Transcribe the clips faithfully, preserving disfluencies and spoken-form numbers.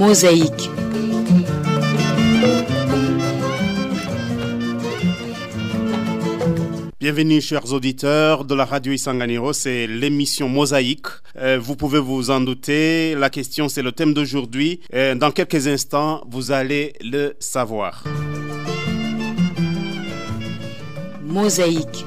Mosaïque. Bienvenue chers auditeurs de la radio Isanganiro, c'est l'émission Mosaïque. Euh, vous pouvez vous en douter, la question c'est le thème d'aujourd'hui. Euh, dans quelques instants, vous allez le savoir. Mosaïque.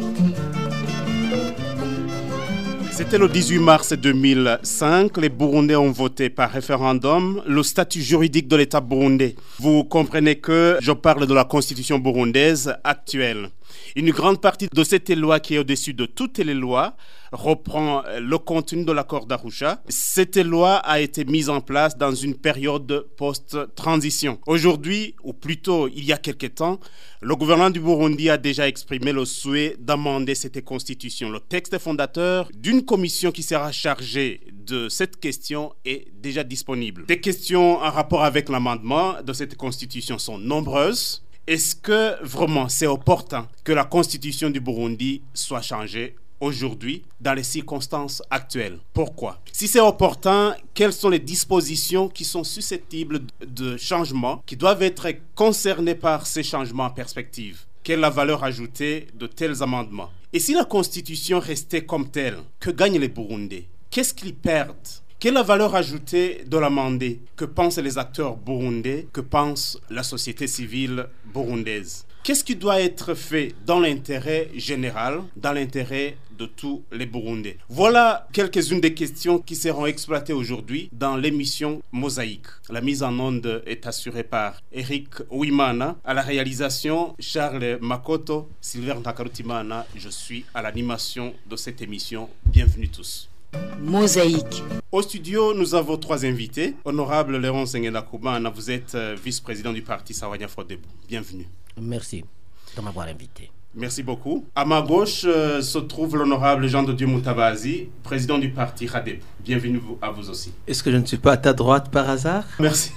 C'était le dix-huit mars deux mille cinq, les Burundais ont voté par référendum le statut juridique de l'État burundais. Vous comprenez que je parle de la constitution burundaise actuelle. Une grande partie de cette loi qui est au-dessus de toutes les lois reprend le contenu de l'accord d'Arusha. Cette loi a été mise en place dans une période post-transition. Aujourd'hui, ou plutôt il y a quelque temps, le gouvernement du Burundi a déjà exprimé le souhait d'amender cette constitution. Le texte fondateur d'une commission qui sera chargée de cette question est déjà disponible. Des questions en rapport avec l'amendement de cette constitution sont nombreuses. Est-ce que vraiment c'est opportun que la constitution du Burundi soit changée aujourd'hui dans les circonstances actuelles? Pourquoi? Si c'est opportun, quelles sont les dispositions qui sont susceptibles de changement, qui doivent être concernées par ces changements en perspective? Quelle est la valeur ajoutée de tels amendements? Et si la constitution restait comme telle, que gagnent les Burundais? Qu'est-ce qu'ils perdent? Quelle est la valeur ajoutée de l'amender? Que pensent les acteurs burundais? Que pense la société civile burundaise? Qu'est-ce qui doit être fait dans l'intérêt général, dans l'intérêt de tous les Burundais? Voilà quelques-unes des questions qui seront exploitées aujourd'hui dans l'émission Mosaïque. La mise en onde est assurée par Eric Ouimana, à la réalisation Charles Makoto, Sylvain Nakarutimana. Je suis à l'animation de cette émission. Bienvenue tous. Mosaïque. Au studio, nous avons trois invités. Honorable Léon Sengenakoumana, vous êtes euh, vice-président du parti Sawanya Frodebo. Bienvenue. Merci de m'avoir invité. Merci beaucoup. À ma gauche euh, se trouve l'honorable Jean de Dieu Moutabazi, président du parti Radebo. Bienvenue à vous aussi. Est-ce que je ne suis pas à ta droite par hasard? Merci.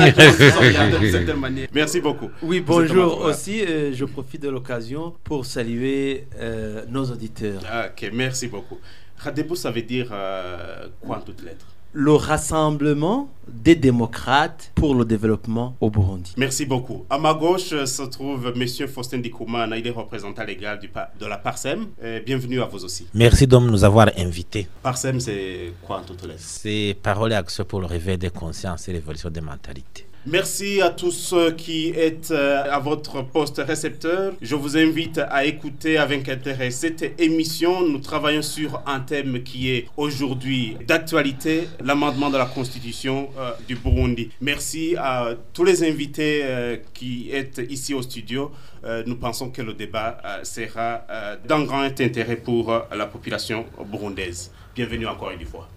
de cette manière. Merci beaucoup. Oui, bonjour aussi. Euh, je profite de l'occasion pour saluer euh, nos auditeurs. Ok, merci beaucoup. Radebo, ça veut dire euh, quoi en toutes lettres? Le rassemblement des démocrates pour le développement au Burundi. Merci beaucoup. À ma gauche se trouve M. Faustin Dikoumana, il est représentant légal du, de la Parsem. Euh, bienvenue à vous aussi. Merci de nous avoir invités. Parsem, c'est quoi en toutes lettres? C'est Parole et Action pour le réveil des consciences et l'évolution des mentalités. Merci à tous ceux qui êtes à votre poste récepteur. Je vous invite à écouter avec intérêt cette émission. Nous travaillons sur un thème qui est aujourd'hui d'actualité, l'amendement de la Constitution euh, du Burundi. Merci à tous les invités euh, qui êtes ici au studio. Euh, nous pensons que le débat euh, sera euh, d'un grand intérêt pour euh, la population burundaise. Bienvenue encore une fois.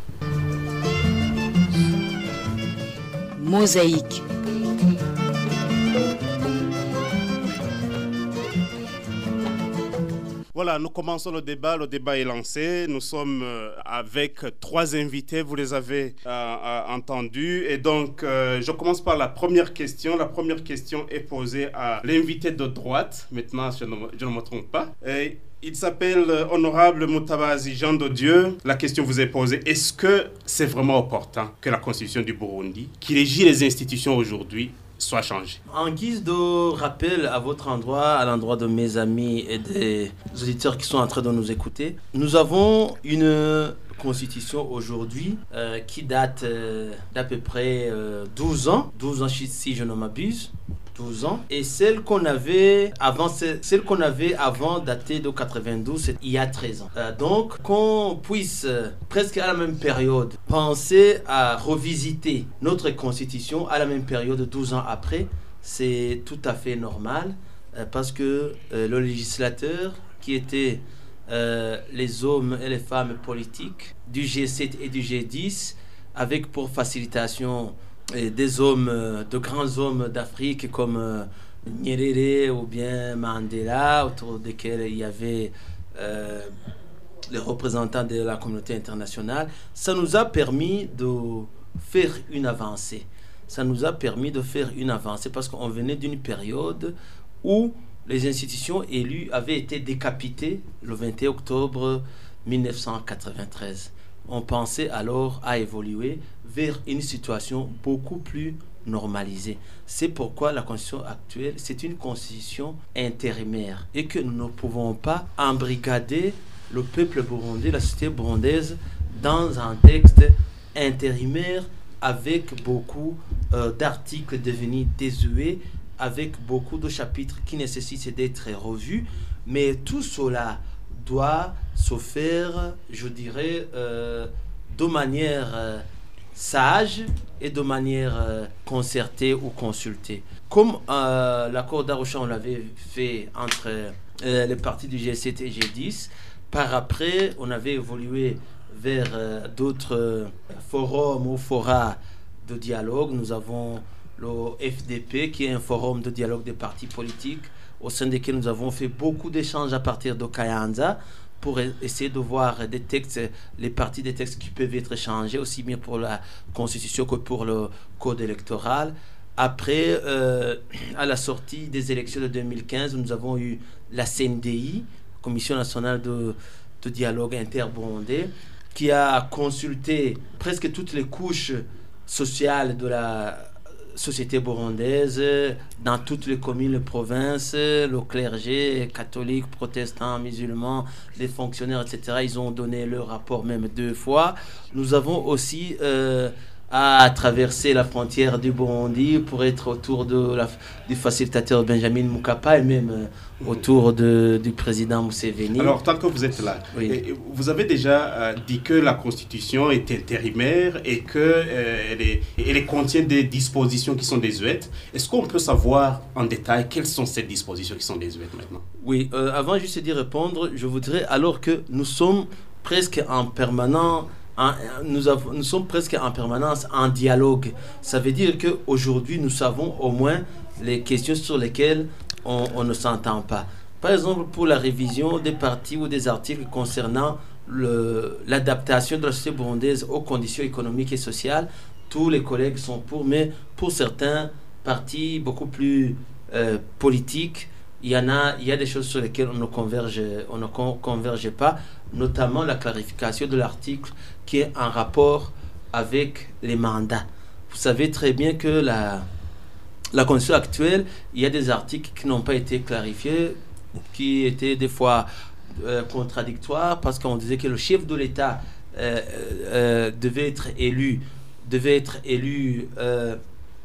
Mosaïque. Voilà, nous commençons le débat. Le débat est lancé. Nous sommes avec trois invités. Vous les avez euh, entendus. Et donc, euh, je commence par la première question. La première question est posée à l'invité de droite. Maintenant, je ne, je ne me trompe pas. Et il s'appelle Honorable Moutabazi Jean de Dieu. La question vous est posée. Est-ce que c'est vraiment opportun que la Constitution du Burundi, qui régit les institutions aujourd'hui, soit changée? En guise de rappel à votre endroit, à l'endroit de mes amis et des auditeurs qui sont en train de nous écouter, nous avons une constitution aujourd'hui euh, qui date euh, d'à peu près euh, douze ans, douze ans si je ne m'abuse. douze ans, et celle qu'on avait avant, celle qu'on avait avant datée de quatre-vingt-douze, c'est il y a treize ans. Euh, donc, qu'on puisse euh, presque à la même période penser à revisiter notre constitution à la même période, douze ans après, c'est tout à fait normal euh, parce que euh, le législateur qui était euh, les hommes et les femmes politiques du G sept et du G dix, avec pour facilitation et des hommes, de grands hommes d'Afrique comme euh, Nyerere ou bien Mandela, autour desquels il y avait euh, les représentants de la communauté internationale, ça nous a permis de faire une avancée. Ça nous a permis de faire une avancée parce qu'on venait d'une période où les institutions élues avaient été décapitées le vingt et un octobre mille neuf cent quatre-vingt-treize. on pensait alors à évoluer vers une situation beaucoup plus normalisée. C'est pourquoi la constitution actuelle, c'est une constitution intérimaire et que nous ne pouvons pas embrigader le peuple burundais, la société burundaise, dans un texte intérimaire avec beaucoup euh, d'articles devenus désuets, avec beaucoup de chapitres qui nécessitent d'être revus, mais tout cela doit se faire, je dirais, euh, de manière euh, sage et de manière euh, concertée ou consultée. Comme euh, l'accord d'Arusha, on l'avait fait entre euh, les partis du G sept et G dix, par après, on avait évolué vers euh, d'autres euh, forums ou forats de dialogue. Nous avons le F D P, qui est un forum de dialogue des partis politiques, au sein desquels nous avons fait beaucoup d'échanges à partir de Kayanza, pour essayer de voir des textes, les parties des textes qui peuvent être changés, aussi bien pour la Constitution que pour le Code électoral. Après, euh, à la sortie des élections de deux mille quinze, nous avons eu la C N D I, Commission nationale de, de dialogue interburundais, qui a consulté presque toutes les couches sociales de la société burundaise, dans toutes les communes, les provinces, le clergé, catholiques, protestants, musulmans, les fonctionnaires, et cetera. Ils ont donné leur rapport même deux fois. Nous avons aussi euh, à traverser la frontière du Burundi pour être autour de la, du facilitateur Benjamin Mkapa et même euh, autour de, du président Museveni. Alors, tant que vous êtes là, oui. Vous avez déjà euh, dit que la Constitution est intérimaire et qu'elle euh, elle contient des dispositions qui sont désuètes. Est-ce qu'on peut savoir en détail quelles sont ces dispositions qui sont désuètes maintenant? Oui, euh, avant juste d'y répondre, je voudrais, alors que nous sommes presque en permanent... En, nous, avons, nous sommes presque en permanence en dialogue. Ça veut dire qu'aujourd'hui, nous savons au moins les questions sur lesquelles on, on ne s'entend pas. Par exemple, pour la révision des parties ou des articles concernant le, l'adaptation de la société burundaise aux conditions économiques et sociales, tous les collègues sont pour, mais pour certains partis beaucoup plus euh, politiques, il y en a, il y a des choses sur lesquelles on ne converge, on ne con, converge pas, notamment la clarification de l'article qui est en rapport avec les mandats. Vous savez très bien que la, la Constitution actuelle, il y a des articles qui n'ont pas été clarifiés, qui étaient des fois euh, contradictoires, parce qu'on disait que le chef de l'État euh, euh, devait être élu, devait être élu euh,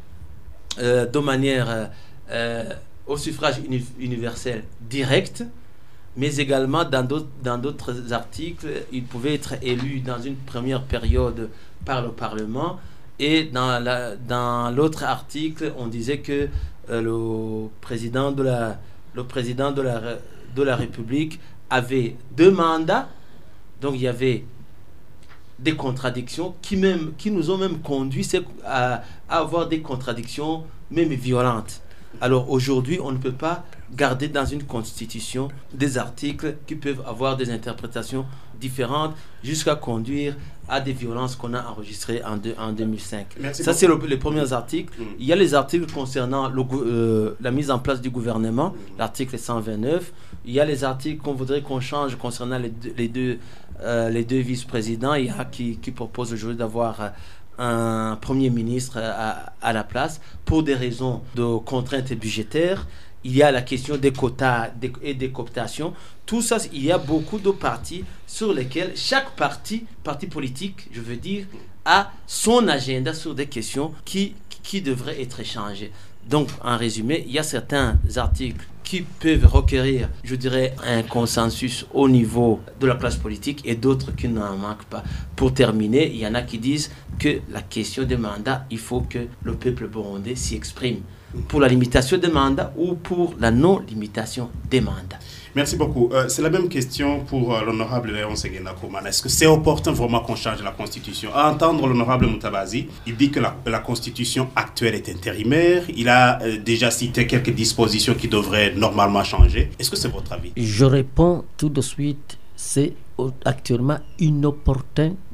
euh, de manière euh, au suffrage uni- universel direct, mais également dans d'autres, dans d'autres articles, il pouvait être élu dans une première période par le Parlement, et dans, la, dans l'autre article, on disait que euh, le président de la, le président de la, de la République avait deux mandats, donc il y avait des contradictions qui, même, qui nous ont même conduit à, à avoir des contradictions même violentes. Alors aujourd'hui, on ne peut pas garder dans une constitution des articles qui peuvent avoir des interprétations différentes jusqu'à conduire à des violences qu'on a enregistrées en, de, en deux mille cinq. Merci Ça, beaucoup. C'est le, les premiers articles. Mmh. Il y a les articles concernant le, euh, la mise en place du gouvernement, mmh. l'article cent vingt-neuf. Il y a les articles qu'on voudrait qu'on change concernant les deux, les deux, euh, les deux vice-présidents. Il y a qui, qui proposent aujourd'hui d'avoir... Euh, un premier ministre à, à la place pour des raisons de contraintes budgétaires. Il y a la question des quotas et des cooptations. Tout ça, il y a beaucoup de partis sur lesquels chaque parti, parti politique, je veux dire, a son agenda sur des questions qui, qui devraient être échangées. Donc, en résumé, il y a certains articles qui peuvent requérir, je dirais, un consensus au niveau de la classe politique et d'autres qui n'en manquent pas. Pour terminer, il y en a qui disent que la question des mandats, il faut que le peuple burundais s'y exprime pour la limitation des mandats ou pour la non-limitation des mandats. Merci beaucoup. Euh, c'est la même question pour euh, l'honorable Léon Ségena Komana. Est-ce que c'est opportun vraiment qu'on change la Constitution? À entendre l'honorable Mutabazi, il dit que la, la Constitution actuelle est intérimaire. Il a euh, déjà cité quelques dispositions qui devraient normalement changer. Est-ce que c'est votre avis? Je réponds tout de suite. C'est actuellement inopportun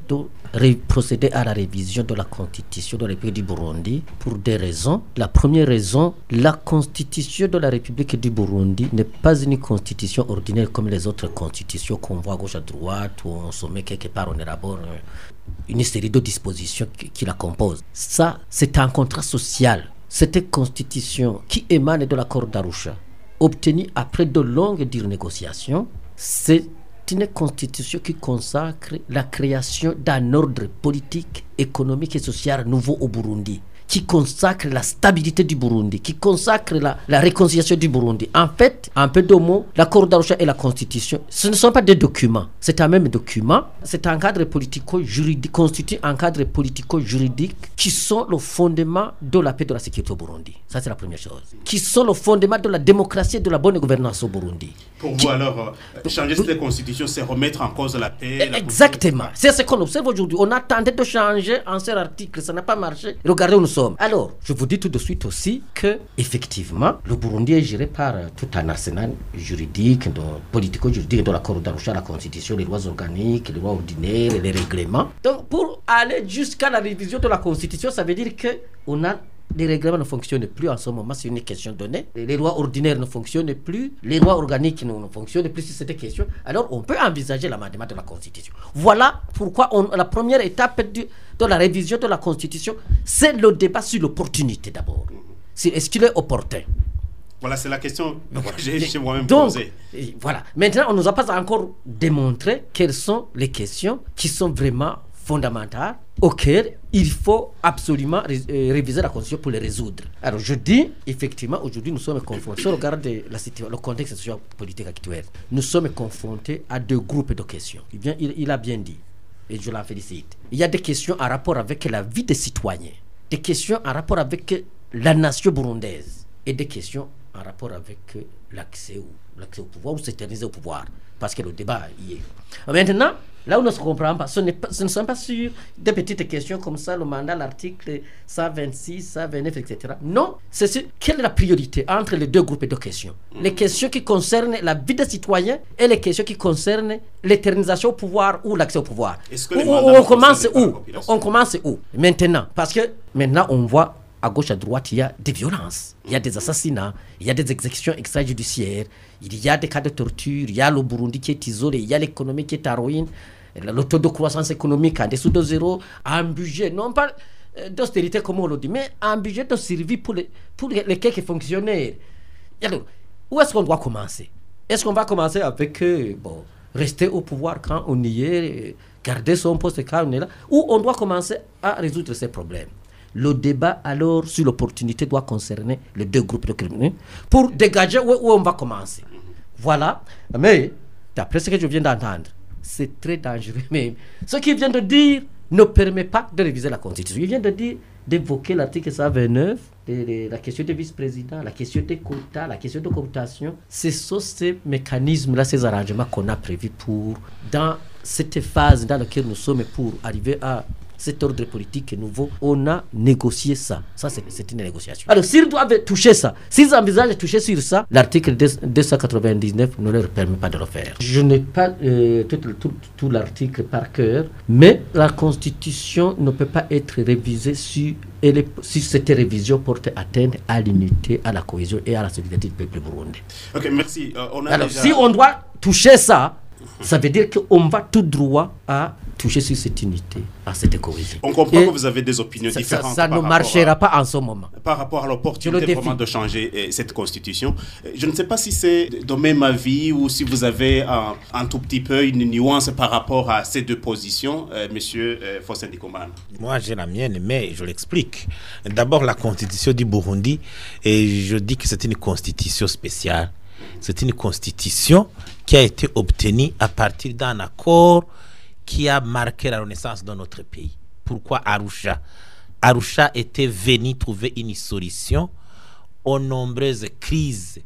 de ré- procéder à la révision de la constitution de la République du Burundi pour deux raisons. La première raison, la constitution de la République du Burundi n'est pas une constitution ordinaire comme les autres constitutions qu'on voit à gauche à droite, où on se met quelque part, on élabore une série de dispositions qui, qui la composent. Ça, c'est un contrat social. Cette constitution qui émane de l'accord d'Arusha, obtenue après de longues dures négociations, c'est une constitution qui consacre la création d'un ordre politique, économique et social nouveau au Burundi, qui consacre la stabilité du Burundi, qui consacre la, la réconciliation du Burundi. En fait, un peu de mots, l'accord d'Arusha et la constitution, ce ne sont pas des documents, c'est un même document, c'est un cadre politico-juridique, constitue un cadre politico-juridique qui sont le fondement de la paix et de la sécurité au Burundi. Ça, c'est la première chose. Qui sont le fondement de la démocratie et de la bonne gouvernance au Burundi. Pour qui... vous, alors, euh, changer cette constitution, c'est remettre en cause la paix. La Exactement. C'est ce qu'on observe aujourd'hui. On a tenté de changer un seul article, ça n'a pas marché. Regardez où nous sommes. Alors, je vous dis tout de suite aussi que, effectivement, le Burundi est géré par euh, tout un arsenal juridique, de, politico-juridique, de l'accord d'Arusha, la constitution, les lois organiques, les lois ordinaires, les règlements. Donc, pour aller jusqu'à la révision de la constitution, ça veut dire que on a les règlements ne fonctionnent plus en ce moment, c'est une question donnée. Les lois ordinaires ne fonctionnent plus, les lois organiques ne, ne fonctionnent plus sur cette question. Alors, on peut envisager l'amendement de la Constitution. Voilà pourquoi on, la première étape du, de la révision de la Constitution, c'est le débat sur l'opportunité d'abord. C'est, est-ce qu'il est opportun? Voilà, c'est la question que j'ai chez moi-même Donc, posée. Voilà. Maintenant, on ne nous a pas encore démontré quelles sont les questions qui sont vraiment fondamentales auxquelles il faut absolument ré- euh, réviser la Constitution pour les résoudre. Alors je dis, effectivement, aujourd'hui nous sommes confrontés, si on regarde la situation, le contexte socio-politique actuel, nous sommes confrontés à deux groupes de questions. Il, vient, il, il a bien dit, et je l'en félicite. Il y a des questions en rapport avec la vie des citoyens, des questions en rapport avec la nation burundaise, et des questions en rapport avec l'accès au, l'accès au pouvoir ou s'éterniser au pouvoir, parce que le débat y est. Maintenant, là où on ne se comprend pas, ce, n'est pas, ce ne sont pas sur des petites questions comme ça, le mandat, l'article cent vingt-six, cent vingt-neuf, et cetera. Non, c'est sur quelle est la priorité entre les deux groupes de questions. Les questions qui concernent la vie des citoyens et les questions qui concernent l'éternisation au pouvoir ou l'accès au pouvoir. Est-ce que où, les où, mandats on commence où la On commence où Maintenant, parce que maintenant on voit à gauche, à droite, il y a des violences, il y a des assassinats, il y a des exécutions extrajudiciaires, il y a des cas de torture, il y a le Burundi qui est isolé, il y a l'économie qui est à ruine, le taux de croissance économique en dessous de zéro, un budget, non pas d'austérité comme on le dit, mais un budget de survie pour les, pour les quelques fonctionnaires. Alors, où est-ce qu'on doit commencer? Est-ce qu'on va commencer avec, euh, bon, rester au pouvoir quand on y est, garder son poste quand on est là, ou on doit commencer à résoudre ces problèmes? Le débat alors sur l'opportunité doit concerner les deux groupes de criminels pour dégager où, où on va commencer. Voilà. Mais, d'après ce que je viens d'entendre, c'est très dangereux. Mais ce qu'il vient de dire ne permet pas de réviser la Constitution. Il vient de dire, d'évoquer l'article cent vingt-neuf, de, de, la question des vice-présidents, la question des quotas, la question de cooptation. Ce sont ces mécanismes-là, ces arrangements qu'on a prévus pour, dans cette phase dans laquelle nous sommes, pour arriver à cet ordre politique nouveau, on a négocié ça. Ça, c'est, c'est une négociation. Alors, s'ils doivent toucher ça, s'ils envisagent de toucher sur ça, l'article deux cent quatre-vingt-dix-neuf ne leur permet pas de le faire. Je n'ai pas euh, tout, tout, tout l'article par cœur, mais la Constitution ne peut pas être révisée si, elle est, si cette révision porte atteinte à l'unité, à la cohésion et à la solidarité du peuple burundais. Ok, merci. Euh, on a Alors, déjà... si on doit toucher ça, ça veut dire qu'on va tout droit à toucher sur cette unité, à cette cohésion. On comprend Et que vous avez des opinions ça, différentes. Ça, ça ne marchera à, pas en ce moment. Par rapport à l'opportunité vraiment de changer eh, cette constitution. Je ne sais pas si c'est de même avis ou si vous avez un, un tout petit peu une nuance par rapport à ces deux positions, euh, monsieur euh, Faustin Ndikumana. Moi, j'ai la mienne, mais je l'explique. D'abord, la constitution du Burundi, et je dis que c'est une constitution spéciale. C'est une constitution qui a été obtenue à partir d'un accord qui a marqué la renaissance dans notre pays. Pourquoi Arusha? Arusha était venu trouver une solution aux nombreuses crises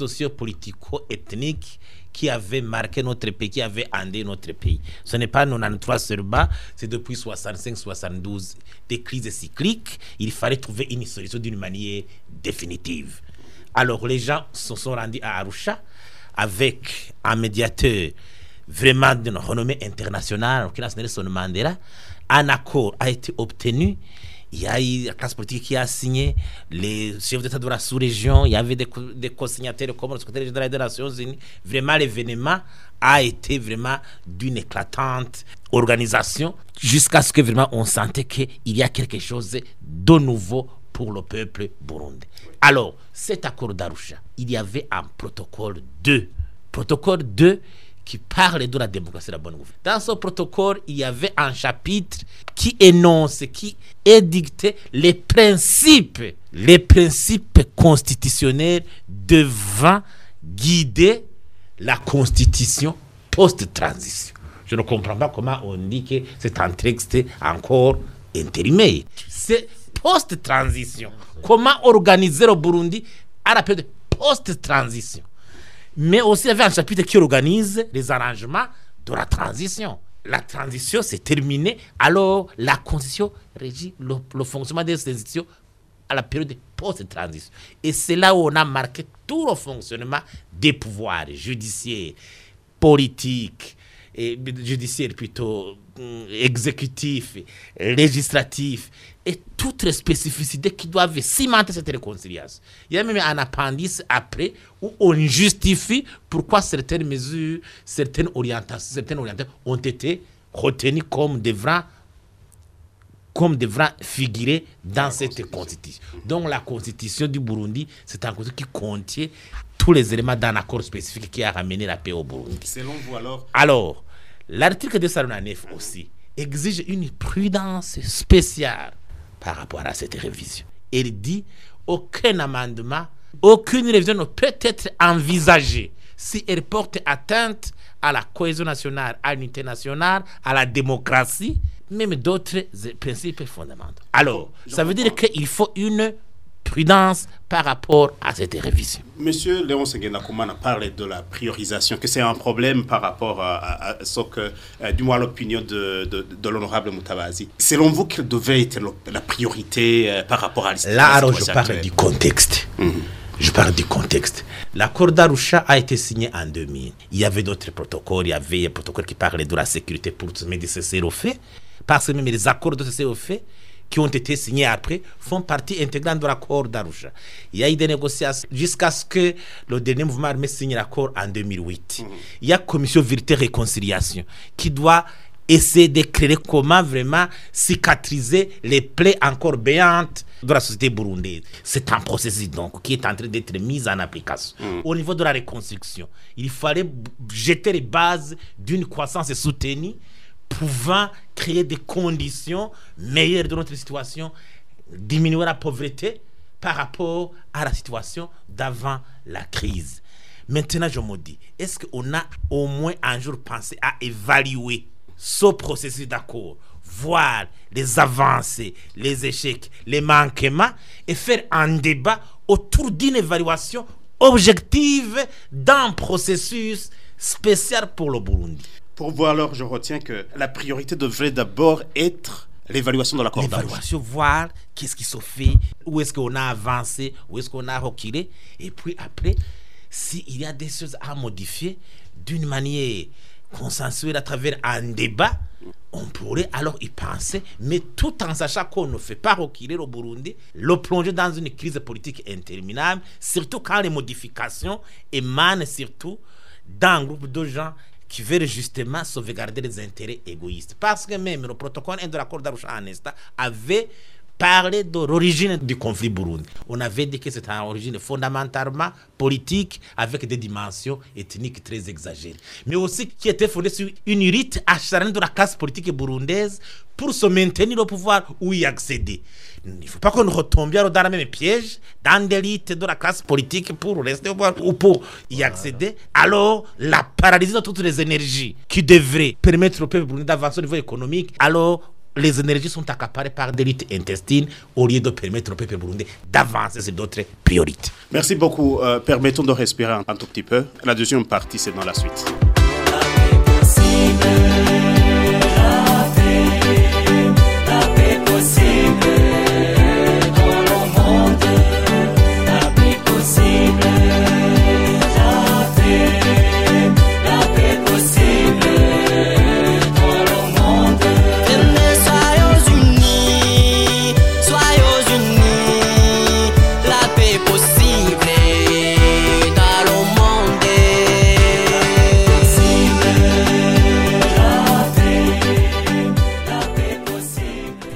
socio-politico-ethniques qui avaient marqué notre pays, qui avaient endé notre pays. Ce n'est pas quatre-vingt-treize sur bas, c'est depuis soixante-cinq soixante-douze des crises cycliques. Il fallait trouver une solution d'une manière définitive. Alors les gens se sont rendus à Arusha avec un médiateur vraiment d'une renommée internationale, qui est Nelson Mandela, un accord a été obtenu. Il y a eu la classe politique qui a signé, les chefs d'État de la sous-région, il y avait des, co- des co-signataires comme le secrétaire général des Nations Unies. Vraiment, l'événement a été vraiment d'une éclatante organisation jusqu'à ce que vraiment on sentait qu'il y a quelque chose de nouveau pour le peuple burundais. Alors, cet accord d'Arusha, il y avait un protocole deux. Protocole deux qui parle de la démocratie et de la bonne gouvernance. Dans ce protocole, il y avait un chapitre qui énonce, qui édictait les principes, les principes constitutionnels devant guider la constitution post-transition. Je ne comprends pas comment on dit que c'est un texte encore intérimaire. C'est post-transition. Comment organiser le Burundi à la période post-transition. Mais aussi, il y avait un chapitre qui organise les arrangements de la transition. La transition s'est terminée, alors la constitution régit le, le fonctionnement des institutions à la période post-transition. Et c'est là où on a marqué tout le fonctionnement des pouvoirs judiciaires, politiques, et judiciaires plutôt, exécutifs, législatifs, et toutes les spécificités qui doivent cimenter cette réconciliation. Il y a même un appendice après où on justifie pourquoi certaines mesures, certaines orientations, certaines orientations ont été retenues comme devant, comme devant figurer dans cette constitution. Donc la constitution du Burundi, c'est un constitution qui contient tous les éléments d'un accord spécifique qui a ramené la paix au Burundi. Selon vous alors Alors, l'article deux cent neuf aussi exige une prudence spéciale par rapport à cette révision. Il dit aucun amendement, aucune révision ne peut être envisagée si elle porte atteinte à la cohésion nationale, à l'unité nationale, à la démocratie, même d'autres principes fondamentaux. Alors, ça veut dire qu'il faut une prudence par rapport à cette révision. Monsieur Léon Sengenakumana parle de la priorisation, que c'est un problème par rapport à, à, à ce que, euh, du moins l'opinion de, de, de l'honorable Mutabazi. Selon vous, quelle devait être la priorité euh, par rapport à l'histoire? Là, alors, je parle actuelle. du contexte. Mm-hmm. Je parle du contexte. L'accord d'Arusha a été signé en deux mille. Il y avait d'autres protocoles. Il y avait un protocole qui parlait de la sécurité pour se mettre des cessez-le-feu. Parce que même les accords de cessez-le-feu qui ont été signés après font partie intégrante de l'accord d'Arusha. Il y a eu des négociations jusqu'à ce que le dernier mouvement armé signe l'accord en deux mille huit. Mmh. Il y a commission vérité réconciliation qui doit essayer d'éclairer comment vraiment cicatriser les plaies encore béantes de la société burundaise. C'est un processus donc qui est en train d'être mis en application. Mmh. Au niveau de la reconstruction, il fallait jeter les bases d'une croissance soutenue pouvant créer des conditions meilleures de notre situation, diminuer la pauvreté par rapport à la situation d'avant la crise. Maintenant, je me dis, est-ce qu'on a au moins un jour pensé à évaluer ce processus d'accord, voir les avancées, les échecs, les manquements et faire un débat autour d'une évaluation objective d'un processus spécial pour le Burundi? Pour vous, alors, je retiens que la priorité devrait d'abord être l'évaluation de l'accord d'Arusha. L'évaluation, voir qu'est-ce qui se fait, où est-ce qu'on a avancé, où est-ce qu'on a reculé. Et puis après, s'il y a des choses à modifier d'une manière consensuelle à travers un débat, on pourrait alors y penser, mais tout en sachant qu'on ne fait pas reculer le Burundi, le plonger dans une crise politique interminable, surtout quand les modifications émanent surtout d'un groupe de gens qui veulent justement sauvegarder les intérêts égoïstes. Parce que même le protocole de l'accord d'Arusha en instant avait parlé de l'origine du conflit burundi. On avait dit que c'était une origine fondamentalement politique avec des dimensions ethniques très exagérées. Mais aussi qui était fondée sur une lutte acharnée de la classe politique burundaise pour se maintenir au pouvoir ou y accéder. Il ne faut pas qu'on retombe dans le même piège, dans des luttes de la classe politique pour rester au pouvoir ou pour y accéder. Alors, la paralysie de toutes les énergies qui devraient permettre au peuple burundais d'avancer au niveau économique, alors les énergies sont accaparées par des luttes intestines au lieu de permettre au peuple burundais d'avancer sur d'autres priorités. Merci beaucoup. Euh, permettons de respirer un, un tout petit peu. La deuxième partie, c'est dans la suite. La paix possible.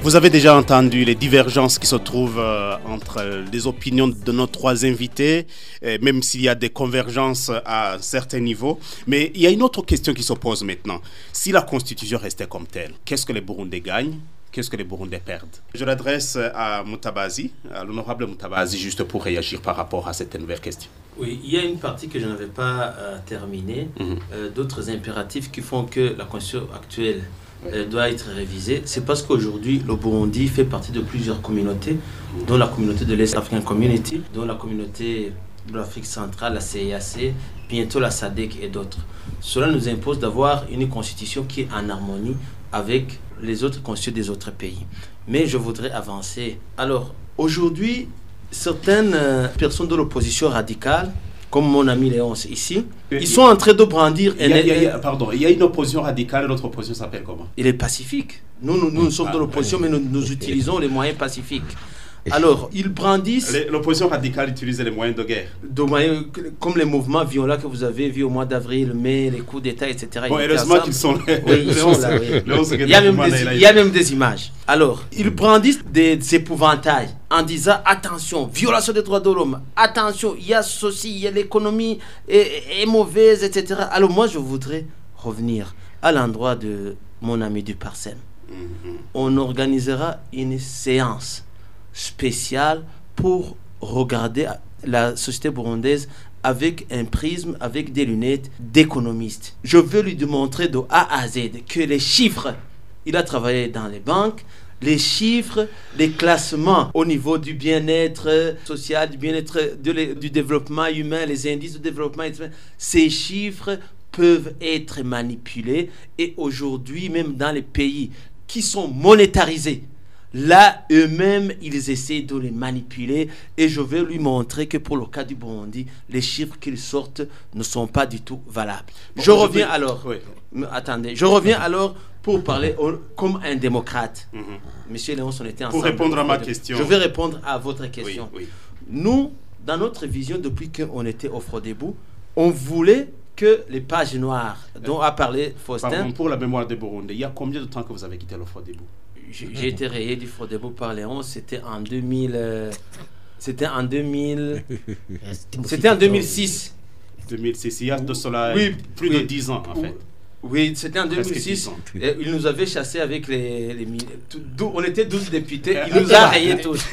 Vous avez déjà entendu les divergences qui se trouvent euh, entre les opinions de nos trois invités, euh, même s'il y a des convergences à certains niveaux. Mais il y a une autre question qui se pose maintenant. Si la Constitution restait comme telle, qu'est-ce que les Burundais gagnent ? Qu'est-ce que les Burundais perdent? Je l'adresse à Mutabazi, à l'honorable Mutabazi, juste pour réagir par rapport à cette nouvelle question. Oui, il y a une partie que je n'avais pas euh, terminée, mm-hmm. euh, d'autres impératifs qui font que la Constitution actuelle euh, doit être révisée. C'est parce qu'aujourd'hui, le Burundi fait partie de plusieurs communautés, mm-hmm. dont la communauté de l'Est African Community, dont la communauté de l'Afrique centrale, la C I A C, bientôt la S A D C et d'autres. Cela nous impose d'avoir une constitution qui est en harmonie avec les autres constitutions des autres pays. Mais je voudrais avancer. Alors, aujourd'hui, certaines euh, personnes de l'opposition radicale, comme mon ami Léonce ici, il, ils sont en train de brandir... Il y a, il y a, il y a, pardon, il y a une opposition radicale et l'autre opposition s'appelle comment? Il est pacifique. Nous, nous, nous, nous sommes ah, de l'opposition, mais nous, nous utilisons les moyens pacifiques. Alors, ils brandissent... L'opposition radicale utilise les moyens de guerre. De moyens, comme les mouvements violents que vous avez vus au mois d'avril, mai, les coups d'État, et cetera. Bon, heureusement qu'ils sont là. Oui, ils sont là, oui. Il y a même des, il y a même des images. Alors, ils brandissent des, des épouvantails en disant, attention, violation des droits de l'homme, attention, il y a ceci, il y a l'économie est, est mauvaise, et cetera. Alors moi, je voudrais revenir à l'endroit de mon ami du Parsem. Mm-hmm. On organisera une séance spécial pour regarder la société burundaise avec un prisme, avec des lunettes d'économiste. Je veux lui démontrer de A à Z que les chiffres, il a travaillé dans les banques, les chiffres, les classements au niveau du bien-être social, du bien-être de, du développement humain, les indices de développement humain, ces chiffres peuvent être manipulés et aujourd'hui, même dans les pays qui sont monétarisés, là, eux-mêmes, ils essaient de les manipuler et je vais lui montrer que pour le cas du Burundi, les chiffres qu'ils sortent ne sont pas du tout valables. Bon, je reviens vais... alors, oui. attendez, je reviens alors pour parler au, comme un démocrate. Mm-hmm. Monsieur Léon, on était ensemble. Pour répondre à ma question. Je vais répondre à votre question. Oui, oui. Nous, dans notre vision, depuis qu'on était au Frodébu, on voulait que les pages noires dont a parlé Faustin... Pardon, pour la mémoire des Burundais, il y a combien de temps que vous avez quitté le Frodébu? J'ai été rayé du Frodébu par Léon, c'était en deux mille... Euh, c'était en deux mille... c'était en deux mille six. deux mille six, il y a de cela oui, plus oui, de dix ans en fait. Oui, c'était en deux mille six. Et il nous avait chassés avec les... les tout, on était douze députés, il nous a rayés tous.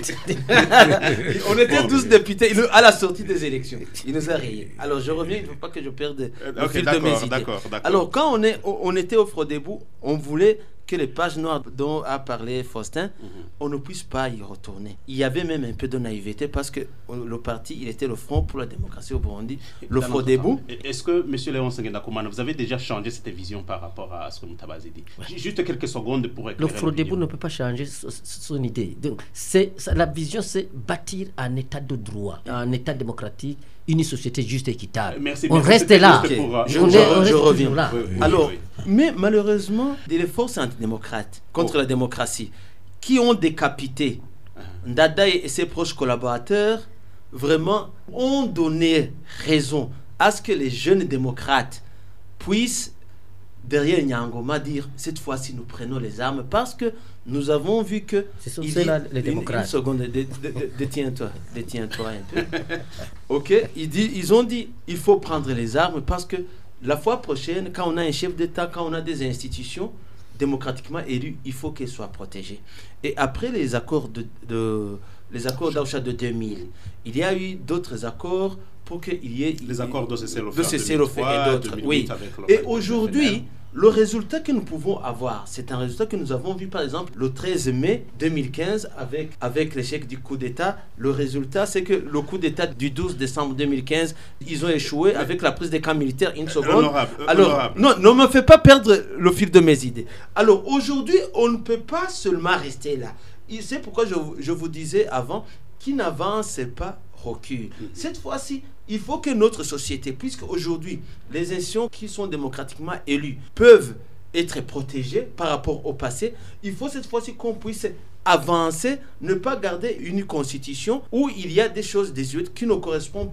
On était douze députés il, à la sortie des élections. Il nous a rayés. Alors je reviens, il ne faut pas que je perde le okay, fil de mes idées. D'accord, d'accord. Alors quand on, est, on était au Frodébu, on voulait que les pages noires dont a parlé Faustin, mm-hmm. on ne puisse pas y retourner. Il y avait même un peu de naïveté parce que le parti, il était le Front pour la démocratie au Burundi, le Frodébu. Est-ce que, M. Léon Sengendakumana, vous avez déjà changé cette vision par rapport à ce que Mutabazi dit? Ouais. Juste quelques secondes pour éclairer. Le Frodébu ne peut pas changer son idée. Donc, c'est, la vision, c'est bâtir un état de droit, un état démocratique, une société juste et équitable. Merci, on merci, reste là. Okay. Pour, je, on je, est, on je reviens. Là. Oui, oui, Alors, oui, oui. mais malheureusement, les forces antidémocrates contre oh. la démocratie qui ont décapité uh-huh. Ndada et ses proches collaborateurs, vraiment ont donné raison à ce que les jeunes démocrates puissent, derrière Nyangoma, dire cette fois-ci nous prenons les armes parce que nous avons vu que... C'est il dit, là, les démocrates. Une, une seconde, détiens-toi, détiens-toi un peu. Ok, il dit, ils ont dit il faut prendre les armes parce que la fois prochaine, quand on a un chef d'État, quand on a des institutions démocratiquement élues, il faut qu'elles soient protégées. Et après les accords de, de les accords d'Arusha de deux mille, il y a eu d'autres accords pour qu'il y ait... Les accords de cessez-le-feu et d'autres. Oui. Et aujourd'hui, le résultat que nous pouvons avoir, c'est un résultat que nous avons vu par exemple le treize mai deux mille quinze avec, avec l'échec du coup d'État. Le résultat, c'est que le coup d'État du douze décembre deux mille quinze, ils ont échoué avec la prise des camps militaires. Une seconde. Honorable, Alors, honorable. non, ne me fais pas perdre le fil de mes idées. Alors aujourd'hui, on ne peut pas seulement rester là. C'est pourquoi je, je vous disais avant, qui n'avance pas recule. Cette fois-ci, il faut que notre société, puisque aujourd'hui, les institutions qui sont démocratiquement élues peuvent être protégées par rapport au passé, il faut cette fois-ci qu'on puisse avancer, ne pas garder une constitution où il y a des choses désuètes qui ne correspondent plus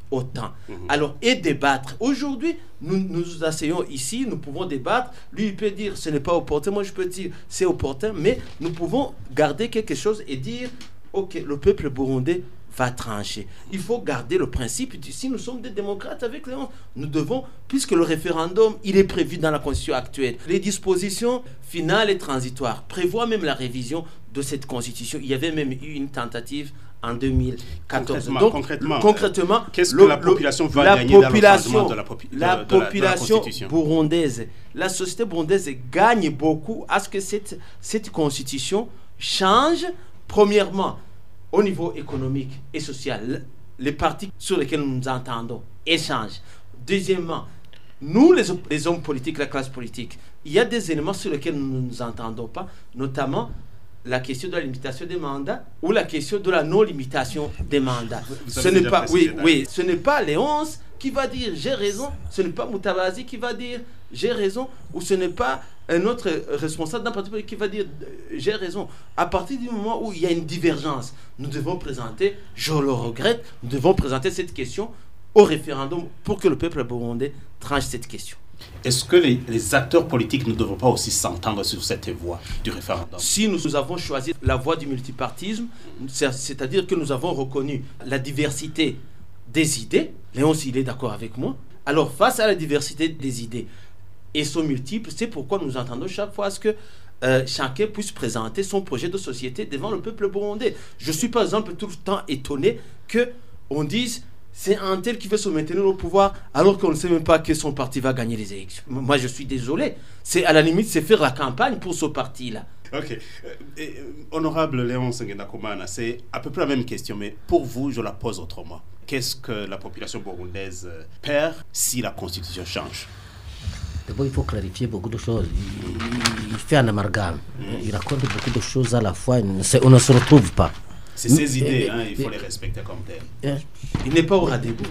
autant. Mmh. Alors, et débattre. Aujourd'hui, nous nous asseyons ici, nous pouvons débattre. Lui, il peut dire ce n'est pas opportun. Moi, je peux dire c'est opportun. Mais nous pouvons garder quelque chose et dire ok, le peuple burundais va trancher. Il faut garder le principe. Si nous sommes des démocrates avec Léon, nous devons, puisque le référendum, il est prévu dans la constitution actuelle. Les dispositions finales et transitoires prévoient même la révision de cette constitution. Il y avait même eu une tentative en deux mille quatorze. Concrètement, Donc, concrètement, concrètement qu'est-ce que le, la population va la gagner population, dans le changement de la, popu- de, la de, de, population de la constitution burundaise, la société burundaise gagne beaucoup à ce que cette, cette constitution change, premièrement, au niveau économique et social, les partis sur lesquels nous nous entendons échangent. Deuxièmement, nous, les, les hommes politiques, la classe politique, il y a des éléments sur lesquels nous ne nous entendons pas, notamment la question de la limitation des mandats ou la question de la non-limitation des mandats. Ce n'est pas, oui, oui, ce n'est pas Léonce qui va dire j'ai raison, ce n'est pas Moutabazi qui va dire j'ai raison, ou ce n'est pas un autre responsable d'un parti politique qui va dire j'ai raison. À partir du moment où il y a une divergence, nous devons présenter, je le regrette, nous devons présenter cette question au référendum pour que le peuple burundais tranche cette question. Est-ce que les, les acteurs politiques ne devraient pas aussi s'entendre sur cette voie du référendum? Si nous, nous avons choisi la voie du multipartisme, c'est, c'est-à-dire que nous avons reconnu la diversité des idées, Léon, s'il est d'accord avec moi, alors face à la diversité des idées et sont multiples, c'est pourquoi nous entendons chaque fois à ce que euh, chacun puisse présenter son projet de société devant le peuple burundais. Je suis par exemple tout le temps étonné qu'on dise c'est un tel qui veut se maintenir au pouvoir alors qu'on ne sait même pas que son parti va gagner les élections. Moi, je suis désolé. C'est, à la limite, c'est faire la campagne pour ce parti-là. Ok. Euh, et, euh, honorable Léonce Ngendakumana, c'est à peu près la même question, mais pour vous, je la pose autrement. Qu'est-ce que la population burundaise perd si la Constitution change? D'abord, il faut clarifier beaucoup de choses. Il, il, il fait un amalgame. Mm. Il raconte beaucoup de choses à la fois. On ne se retrouve pas. C'est ses idées, hein, il faut les respecter comme telles. Il n'est pas au rendez-vous.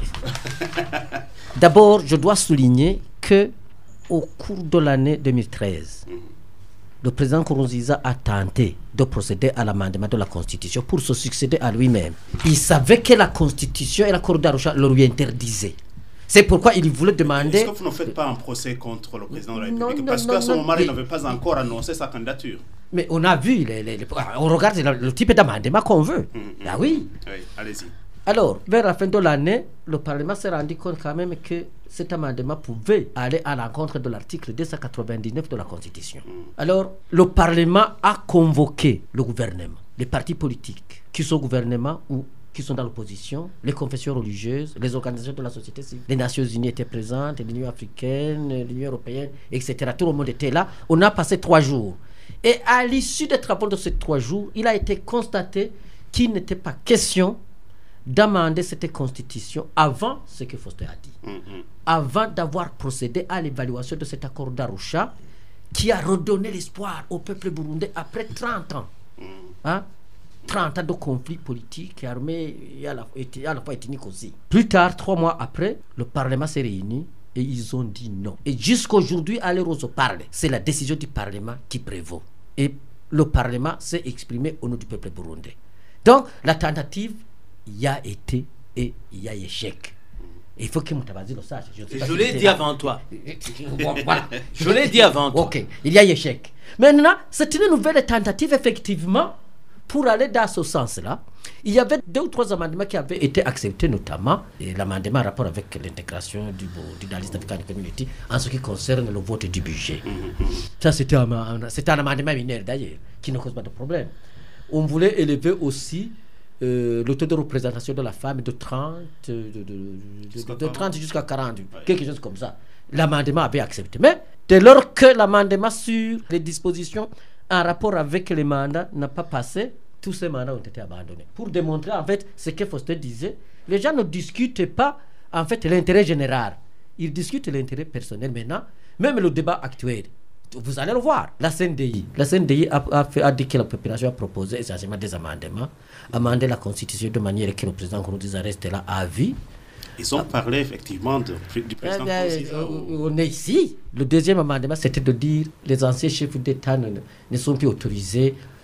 D'abord, je dois souligner que au cours de l'année deux mille treize, mm-hmm. le président Nkurunziza a tenté de procéder à l'amendement de la Constitution pour se succéder à lui-même. Il savait que la Constitution et l'accord d'Arusha le lui interdisaient. C'est pourquoi il voulait demander... Est-ce que vous ne faites pas un procès contre le président de la République? Non, Parce non, qu'à ce non, moment-là, mais... il n'avait pas encore annoncé sa candidature. Mais on a vu, les, les, les, on regarde le, le type d'amendement qu'on veut. Mmh, mmh. Ah oui. Oui, allez-y. Alors, vers la fin de l'année, le Parlement s'est rendu compte quand même que cet amendement pouvait aller à l'encontre de l'article deux cent quatre-vingt-dix-neuf de la Constitution. Mmh. Alors, le Parlement a convoqué le gouvernement, les partis politiques qui sont au gouvernement ou qui sont dans l'opposition, les confessions religieuses, les organisations de la société civile. Les Nations Unies étaient présentes, l'Union africaine, l'Union européenne, et cetera. Tout le monde était là. On a passé trois jours. Et à l'issue des travaux de ces trois jours, il a été constaté qu'il n'était pas question d'amender cette constitution avant ce que Faustin a dit. Mm-hmm. Avant d'avoir procédé à l'évaluation de cet accord d'Arusha qui a redonné l'espoir au peuple burundais après trente ans. Mm. Hein? trente ans de conflits politiques et armés et à la, et à la fois ethniques aussi. Plus tard, trois mois après, le Parlement s'est réuni et ils ont dit non. Et jusqu'aujourd'hui, à l'heure où on parle, c'est la décision du Parlement qui prévaut. Et le Parlement s'est exprimé au nom du peuple burundais. Donc, la tentative y a été et il y a échec. Il faut que Moutabazi le sache. Je, je l'ai dit là. Avant toi. Bon, voilà. Je l'ai dit avant toi. Ok, il y a échec. Maintenant, c'est une nouvelle tentative, effectivement. Pour aller dans ce sens-là, il y avait deux ou trois amendements qui avaient été acceptés, notamment et l'amendement en rapport avec l'intégration du, du, de la liste African Community en ce qui concerne le vote du budget. Mm-hmm. Ça, c'était un, un, c'était un amendement mineur d'ailleurs, qui ne cause pas de problème. On voulait élever aussi euh, le taux de représentation de la femme de trente, de, de, de, de, de trente jusqu'à quarante, ouais. Quelque chose comme ça. L'amendement avait accepté. Mais dès lors que l'amendement sur les dispositions en rapport avec les mandats n'a pas passé, tous ces mandats ont été abandonnés. Pour démontrer en fait ce que Faustin disait, les gens ne discutent pas en fait l'intérêt général. Ils discutent l'intérêt personnel maintenant. Même le débat actuel, vous allez le voir. La C N D I, la C N D I a, a, fait, a dit que la population a proposé essentiellement des amendements, amender la Constitution de manière que le président Nkurunziza reste là à vie. Ils ont ah. parlé effectivement de, du président Nkurunziza. Euh, euh, on est ici. Le deuxième amendement, c'était de dire que les anciens chefs d'État ne, ne sont plus autorisés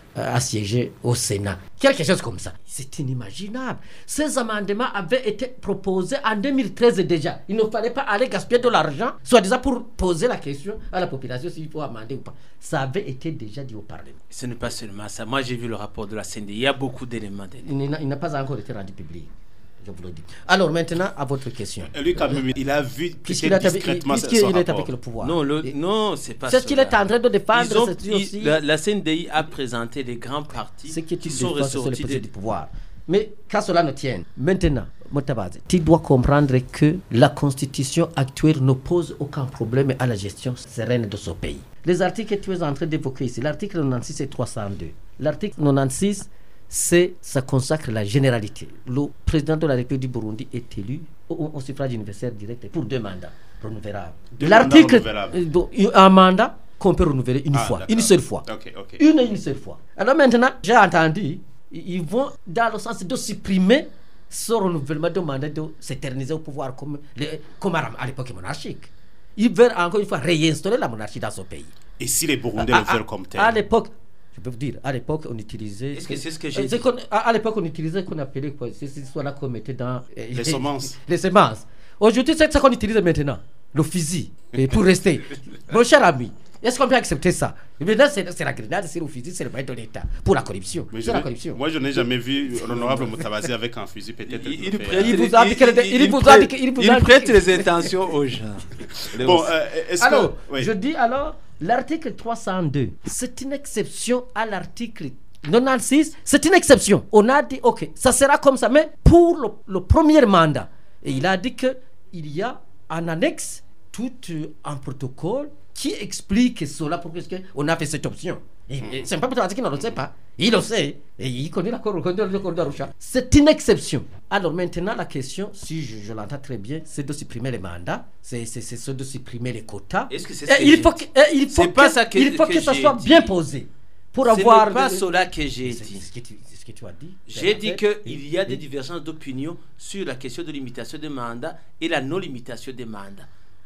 euh, à siéger au Sénat. Quelque chose comme ça. C'est inimaginable. Ces amendements avaient été proposés en deux mille treize déjà. Il ne fallait pas aller gaspiller de l'argent, soit déjà pour poser la question à la population s'il faut amender ou pas. Ça avait été déjà dit au Parlement. Ce n'est pas seulement ça. Moi, j'ai vu le rapport de la C N D I. Il y a beaucoup d'éléments dedans. Il n'a, il n'a pas encore été rendu public. Je vous le dis. Alors maintenant, à votre question. Et lui, quand même, il a vu Puisqu'il est discrètement avec, son il est rapport. avec le pouvoir. Non, le, non, c'est pas C'est ce qu'il est en train de défendre. Ils ont- c'est ils- aussi la, la C N D I a présenté les grands partis ce qui qui est sont sur les ressortis positions de... du pouvoir. Mais qu'à cela ne tienne, maintenant, Motabazi, tu dois comprendre que la constitution actuelle ne pose aucun problème à la gestion sereine de ce pays. Les articles que tu es en train d'évoquer ici, l'article quatre-vingt-seize et trois cent deux. L'article quatre-vingt-seize, c'est, ça consacre la généralité. Le président de la République du Burundi est élu au, au suffrage universel direct pour deux mandats renouvelables. Deux L'article, mandats renouvelables. euh, donc, un mandat qu'on peut renouveler une Ah, fois, d'accord. une seule fois. Ok, ok. Une et une seule fois. Alors maintenant, j'ai entendu, ils vont dans le sens de supprimer ce renouvellement de mandat, de s'éterniser au pouvoir comme, les, comme à à l'époque monarchique. Ils veulent encore une fois réinstaurer la monarchie dans ce pays. Et si les Burundais À- le à- veulent comme tel? À l'époque, je peux vous dire, à l'époque, on utilisait. Est-ce que c'est ce que j'ai Euh, dit? c'est qu'on- à, à l'époque, on utilisait ce qu'on appelait quoi, c'est ce soit là qu'on mettait dans. euh, Les semences. Les semences. Aujourd'hui, c'est ça qu'on utilise maintenant, le fusil, et pour rester. Mon cher ami, est-ce qu'on peut accepter ça? Maintenant, c'est c'est la grenade, c'est le fusil, c'est le moyen de l'État. Pour la corruption. Mais je C'est la n'ai- corruption. moi, je n'ai jamais vu l'honorable Moutabazi avec un fusil. Peut-être Il, qu'il il le fait, prête, Il hein. vous a dit qu'elle était- il vous a prête- dit qu'il vous il a dit prête que- les intentions aux gens. Bon, euh, est-ce Alors, que... oui. je dis alors, l'article trois cent deux, c'est une exception à l'article quatre-vingt-seize, c'est une exception. On a dit, ok, ça sera comme ça, mais pour le, le premier mandat. Et il a dit qu'il y a en annexe tout euh, un protocole qui explique cela, pour que on a fait cette option. Et, et c'est pas pour dire qu'il ne le sait pas. Il le sait. Et il connaît l'accord d'Arusha. C'est une exception. Alors maintenant, la question, si je, je l'entends très bien, c'est de supprimer les mandats, c'est c'est- c'est ce de supprimer les quotas. Est-ce que c'est Et ce que il j'ai faut dit? que, et il faut C'est pas que- ça que- il faut que que ça j'ai soit dit. bien posé pour Ce avoir. n'est pas de- cela que j'ai C'est- dit. c'est ce que tu- c'est ce que tu as dit. J'ai dit En fait, qu'il y a des divergences d'opinion sur la question de limitation des mandats et la non-limitation des mandats.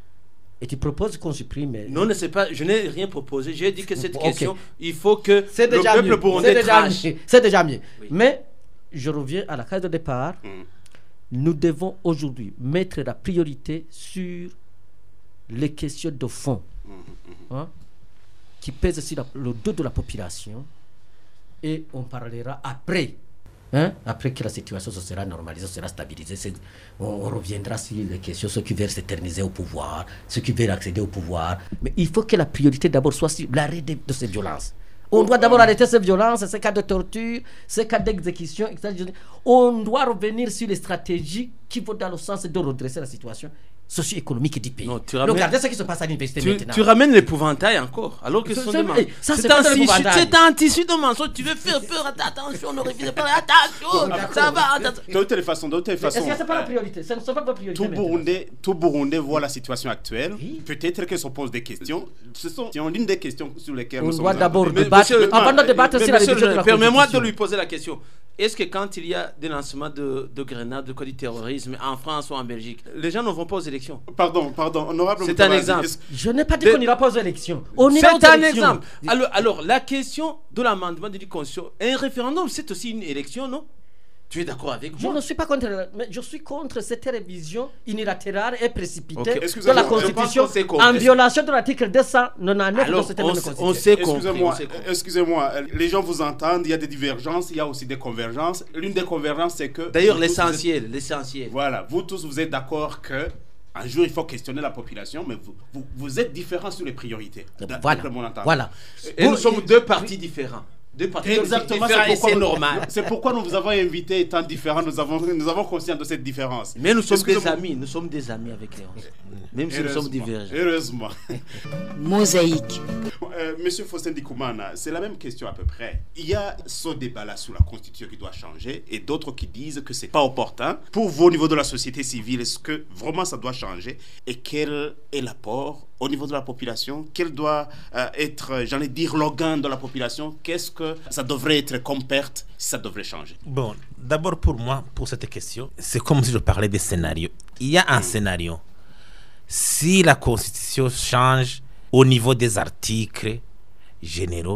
Et tu proposes qu'on supprime. Non, ne sais pas, je n'ai rien proposé. J'ai dit que cette Ok. question, il faut que C'est le déjà peuple mieux. burundais C'est déjà tranche. mieux. C'est déjà mieux. Oui. Mais je reviens à la case de départ. Mm. Nous devons aujourd'hui mettre la priorité sur les questions de fond hein, qui pèsent sur la- le dos de la population. Et on parlera après. Hein, après que la situation se sera normalisée, se sera stabilisée, c'est- on, on reviendra sur les questions, ceux qui veulent s'éterniser au pouvoir, ceux qui veulent accéder au pouvoir. Mais il faut que la priorité d'abord soit sur l'arrêt de, de ces violences. On doit d'abord arrêter ces violences, ces cas de torture, ces cas d'exécution, et cetera. On doit revenir sur les stratégies qui vont dans le sens de redresser la situation socio-économique du pays. Non, tu ramènes- Regardez ce qui se passe à l'université Tu, maintenant. tu ramènes l'épouvantail encore, alors que ce C'est- sont c'est- des mensonges. ça, c'est C'est pas un de tissu- l'épouvantail. c'est un tissu de mensonges. Tu veux faire peur, attention, ne révisez pas, attention, ça va, attention. De toutes les façons, de toutes les Mais est-ce façons, que ce n'est pas la euh, priorité? Ce ne sont pas vos priorités tout maintenant. Burundais, tout Burundais voit la situation actuelle. Oui. Peut-être qu'elle se pose des questions. Ce sont c'est l'une des questions sur lesquelles On nous sommes doit en d'abord train de- débattre. monsieur- Avant de non, débattre Mais sur la monsieur, révision de la permets-moi de Constitution. lui poser la question. Est-ce que quand il y a des lancements de, de grenades, de cas du terrorisme en France ou en Belgique, les gens ne vont pas aux élections? Pardon, pardon, honorable C'est Moutabazi, un exemple. est-ce- Je n'ai pas dit De- qu'on n'ira pas aux élections. On ira aux C'est un élections. exemple. Alors, alors, la question de l'amendement de la Constitution, un référendum, c'est aussi une élection, non? Tu es d'accord avec Je moi? ne suis pas contre, la- mais je suis contre cette révision unilatérale et précipitée Ok. de la Excusez-moi, je pense Constitution qu'on s'est compris. en violation de l'article deux cent quatre-vingt-dix-neuf de Alors, cette on, même s- Constitution. on s'est compris. Excusez-moi, on s'est compris. excusez-moi, euh, les gens vous entendent, il y a des divergences, il y a aussi des convergences. L'une des convergences, c'est que... D'ailleurs, vous tous, vous êtes- l'essentiel, l'essentiel. Voilà, vous tous, vous êtes d'accord que un jour, il faut questionner la population, mais vous, vous, vous êtes différents sur les priorités. Dans- Voilà. dans mon entendement. Voilà. Et Vous- nous sommes deux partis différents. Deux partis Exactement, différents et c'est pourquoi, c'est nous- normal. c'est pourquoi nous vous avons invités étant différents, nous avons, nous avons conscience de cette différence. Mais nous sommes des Excusez-moi. amis, nous sommes des amis avec Léon. Même si nous sommes Heureusement, divergents. Heureusement. Mosaïque. Euh, Monsieur Faustin Dikoumana, c'est la même question à peu près. Il y a ce débat-là sur la Constitution qui doit changer et d'autres qui disent que c'est pas opportun. Pour vous, au niveau de la société civile, est-ce que vraiment ça doit changer? Et quel est l'apport au niveau de la population? Quel doit euh, être, j'allais dire, l'organe de la population? Qu'est-ce que ça devrait être comme perte si ça devrait changer? Bon, d'abord pour moi, pour cette question, c'est comme si je parlais des scénarios. Il y a un scénario. Si la Constitution change au niveau des articles généraux,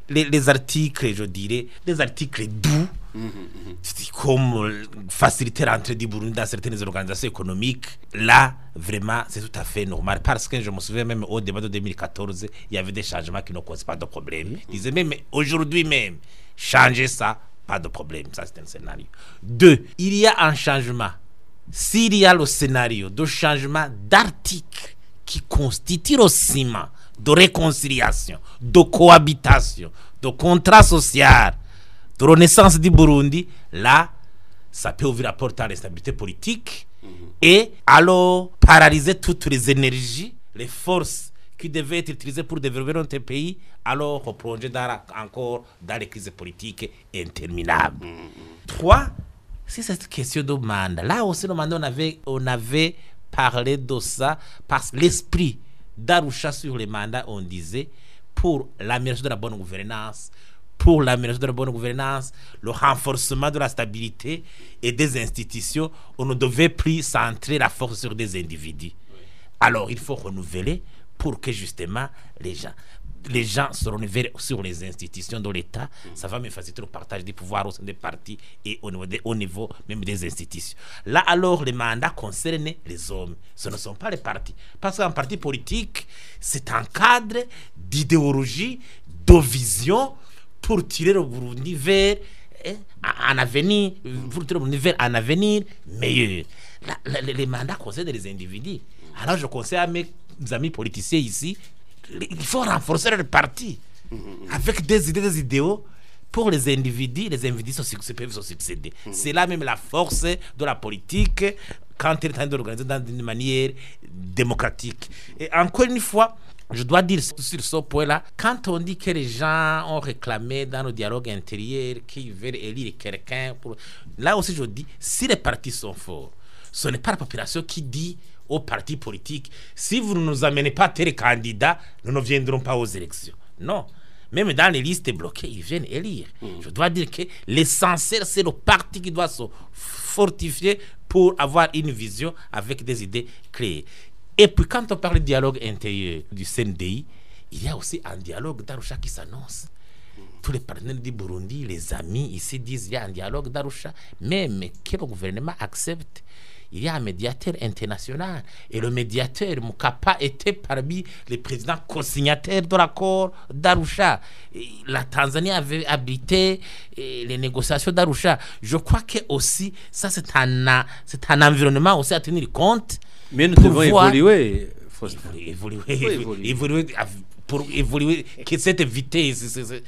les, les articles, je dirais, des articles doux, mmh, mmh. comme euh, faciliter l'entrée du Burundi dans certaines organisations économiques, là, vraiment, c'est tout à fait normal. Parce que je me souviens même au débat de deux mille quatorze, il y avait des changements qui ne causent pas de problème. Ils disaient même, mais aujourd'hui même, changer ça, pas de problème. Ça, c'est un scénario. Deux, il y a un changement. S'il y a le scénario de changement d'articles qui constitue le ciment de réconciliation, de cohabitation, de contrat social, de renaissance du Burundi, là, ça peut ouvrir la porte à l'instabilité politique mmh. et alors paralyser toutes les énergies, les forces qui devaient être utilisées pour développer notre pays, alors replonger dans la, encore dans les crises politiques interminables. Mmh. Trois, c'est cette question de mandat. Là aussi, le mandat, on avait, on avait parlé de ça parce que l'esprit d'Arusha sur les mandats, on disait, pour l'amélioration de la bonne gouvernance, pour l'amélioration de la bonne gouvernance, le renforcement de la stabilité et des institutions, on ne devait plus centrer la force sur des individus. Alors, il faut renouveler pour que justement les gens, les gens se renouvellent sur les institutions de l'État. Ça va me faciliter le partage des pouvoirs au sein des partis et au niveau, des, au niveau même des institutions. Là, alors, les mandats concernent les hommes. Ce ne sont pas les partis. Parce qu'un parti politique, c'est un cadre d'idéologie, de vision pour tirer le Burundi vers eh, un avenir, pour tirer le Burundi vers un avenir meilleur. Là, les, les mandats concernent les individus. Alors, je conseille à mes amis politiciens ici, il faut renforcer le parti mmh, mmh. avec des idées, des idéaux pour les individus. Les individus se peuvent se succéder. Mmh. C'est là même la force de la politique quand elle est organisée d'une manière démocratique. Et encore une fois, je dois dire sur ce point-là, quand on dit que les gens ont réclamé dans le dialogue intérieur qu'ils veulent élire quelqu'un, pour... là aussi je dis, si les partis sont forts, ce n'est pas la population qui dit aux partis politiques, si vous ne nous amenez pas tel candidat, nous ne viendrons pas aux élections. Non. Même dans les listes bloquées, ils viennent élire. Mmh. Je dois dire que l'essentiel, c'est le parti qui doit se fortifier pour avoir une vision avec des idées créées. Et puis, quand on parle du dialogue intérieur du C N D I, il y a aussi un dialogue d'Arusha qui s'annonce. Mmh. Tous les partenaires du Burundi, les amis ici disent qu'il y a un dialogue d'Arusha, même que le gouvernement accepte. Il y a un médiateur international. Et le médiateur, Mukapa, était parmi les présidents co-signataires de l'accord d'Arusha. Et la Tanzanie avait habité les négociations d'Arusha. Je crois que aussi, ça c'est un, c'est un environnement aussi à tenir compte. Mais nous devons évoluer. Évoluer, évoluer, évoluer, évoluer pour évoluer, que cette vitesse. C'est, c'est,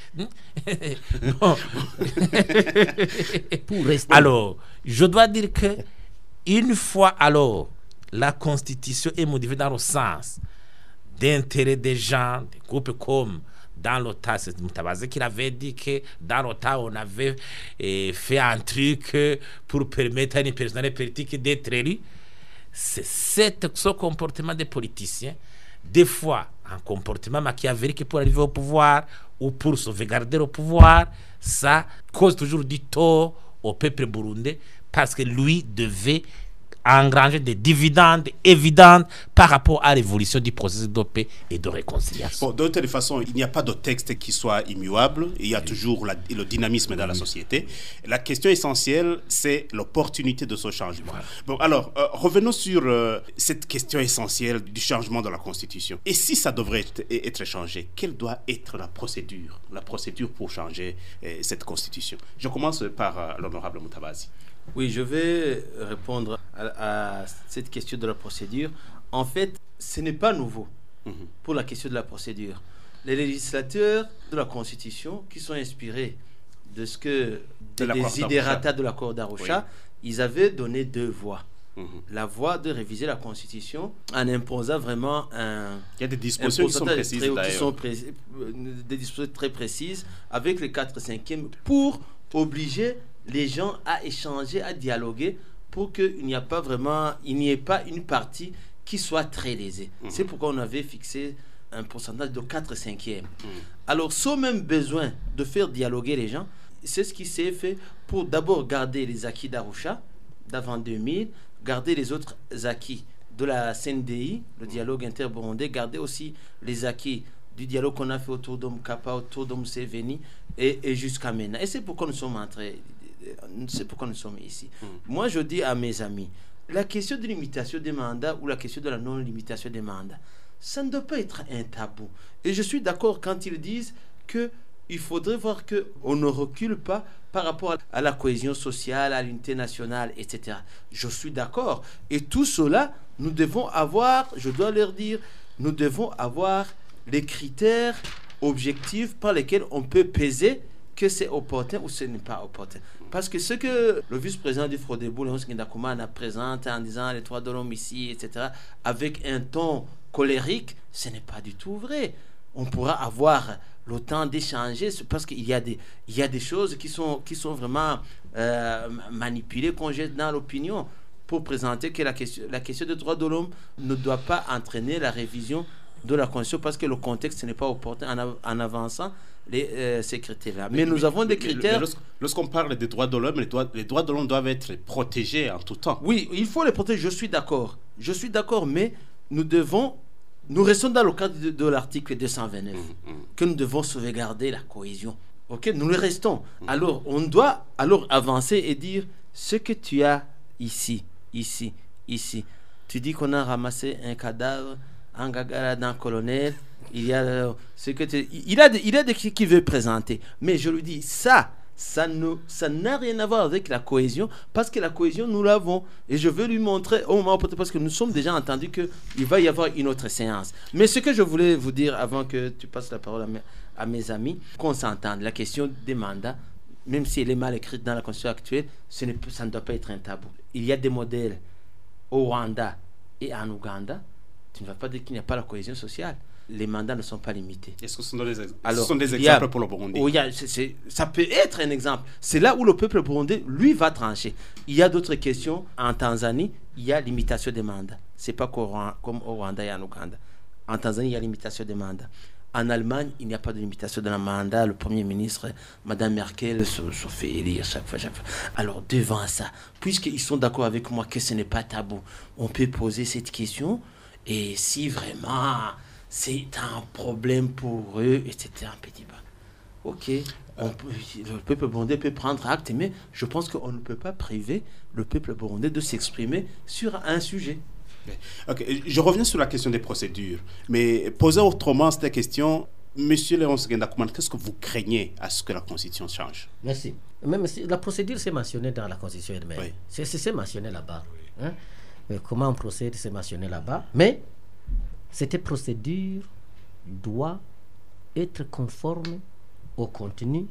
non. Pour rester. Alors, je dois dire que une fois alors la constitution est modifiée dans le sens d'intérêt des gens, des groupes comme dans l'O T A, c'est Mutabazi qui avait dit que dans l'O T A on avait eh, fait un truc pour permettre à une personnalité politique d'être élue. C'est cet, ce comportement des politiciens, des fois un comportement machiavélique pour arriver au pouvoir ou pour sauvegarder le pouvoir, ça cause toujours du tort au peuple burundais parce que lui devait engranger des dividendes évidents par rapport à l'évolution du processus de paix et de réconciliation. Bon, de toute façon, il n'y a pas de texte qui soit immuable. Il y a oui. toujours la, le dynamisme dans oui. la société. La question essentielle, c'est l'opportunité de ce changement. Voilà. Bon, alors, euh, revenons sur euh, cette question essentielle du changement de la Constitution. Et si ça devrait être, être changé, quelle doit être la procédure, la procédure pour changer euh, cette Constitution? Je commence par euh, l'honorable Mutabazi. Oui, je vais répondre à, à cette question de la procédure. En fait, ce n'est pas nouveau mmh. pour la question de la procédure. Les législateurs de la Constitution, qui sont inspirés de ce que de des desiderata de l'accord d'Arusha, oui. ils avaient donné deux voies. Mmh. La voie de réviser la Constitution en imposant vraiment un... Il y a des dispositions qui sont précises très, qui sont pré- des dispositions très précises avec les quatre cinquièmes pour obliger les gens à échanger, à dialoguer pour qu'il n'y a pas vraiment, il n'y ait pas une partie qui soit très lésée. Mmh. C'est pourquoi on avait fixé un pourcentage de quatre cinquièmes. Mmh. Alors, sans même besoin de faire dialoguer les gens, c'est ce qui s'est fait pour d'abord garder les acquis d'Arusha d'avant deux mille, garder les autres acquis de la C N D I, le dialogue inter-burundais, garder aussi les acquis du dialogue qu'on a fait autour d'Omkapa, autour d'Omuseveni et, et jusqu'à maintenant. Et c'est pourquoi nous sommes entrés, c'est pourquoi nous sommes ici. Mm. Moi, je dis à mes amis, la question de limitation des mandats ou la question de la non-limitation des mandats, ça ne doit pas être un tabou. Et je suis d'accord quand ils disent que il faudrait voir qu'on ne recule pas par rapport à la cohésion sociale, à l'unité nationale, et cetera. Je suis d'accord. Et tout cela, nous devons avoir, je dois leur dire, nous devons avoir les critères objectifs par lesquels on peut peser que c'est opportun ou ce n'est pas opportun. Parce que ce que le vice-président du Frodebo, Léonce Ngendakumana, a présenté en disant les droits de l'homme ici, et cetera, avec un ton colérique, ce n'est pas du tout vrai. On pourra avoir le temps d'échanger parce qu'il y a des, il y a des choses qui sont, qui sont vraiment euh, manipulées, qu'on jette dans l'opinion pour présenter que la question, la question des droits de l'homme ne doit pas entraîner la révision de la Constitution parce que le contexte n'est pas opportun en, av- en avançant les, euh, ces critères-là. Mais, mais nous avons des critères... Lorsqu'on parle des droits de l'homme, les droits, les droits de l'homme doivent être protégés en tout temps. Oui, il faut les protéger, je suis d'accord. Je suis d'accord, mais nous devons... Nous restons dans le cadre de, de l'article deux cent vingt-neuf, mmh, mmh. que nous devons sauvegarder la cohésion. Ok, nous le restons. Mmh. Alors, on doit alors avancer et dire ce que tu as ici, ici, ici. Tu dis qu'on a ramassé un cadavre, un gagara d'un colonel. Il y a euh, ce que tu, il a, de, il a de qui veut présenter. Mais je lui dis ça. Ça, ne, ça n'a rien à voir avec la cohésion, parce que la cohésion, nous l'avons. Et je veux lui montrer au moment opportun, parce que nous sommes déjà entendus qu'il va y avoir une autre séance. Mais ce que je voulais vous dire, avant que tu passes la parole à mes, à mes amis, qu'on s'entende, la question des mandats, même si elle est mal écrite dans la Constitution actuelle, ce n'est, ça ne doit pas être un tabou. Il y a des modèles au Rwanda et en Ouganda. Tu ne vas pas dire qu'il n'y a pas la cohésion sociale. Les mandats ne sont pas limités. Est-ce que ce sont des, ex- Alors, ce sont des exemples a, pour le Burundi? Oh, y a, c'est, c'est, ça peut être un exemple. C'est là où le peuple burundais, lui, va trancher. Il y a d'autres questions. En Tanzanie, il y a limitation des mandats. Ce n'est pas comme au Rwanda et en Ouganda. En Tanzanie, il y a limitation des mandats. En Allemagne, il n'y a pas de limitation de mandat. Le Premier ministre, Mme Merkel, se, se fait élire chaque fois, chaque fois. Alors, devant ça, puisqu'ils sont d'accord avec moi que ce n'est pas tabou, on peut poser cette question. Et si vraiment... c'est un problème pour eux, et cetera. Un petit peu. Ok, on peut, le peuple burundais peut prendre acte, mais je pense qu'on ne peut pas priver le peuple burundais de s'exprimer sur un sujet. Okay. Je reviens sur la question des procédures, mais poser autrement cette question, Monsieur Léonce Ngendakumana, qu'est-ce que vous craignez à ce que la Constitution change? Merci. Même si la procédure, c'est mentionné dans la Constitution elle-même. Oui. C'est, c'est, c'est mentionné là-bas. Hein? Comment on procède, c'est mentionné là-bas. Mais cette procédure doit être conforme au contenu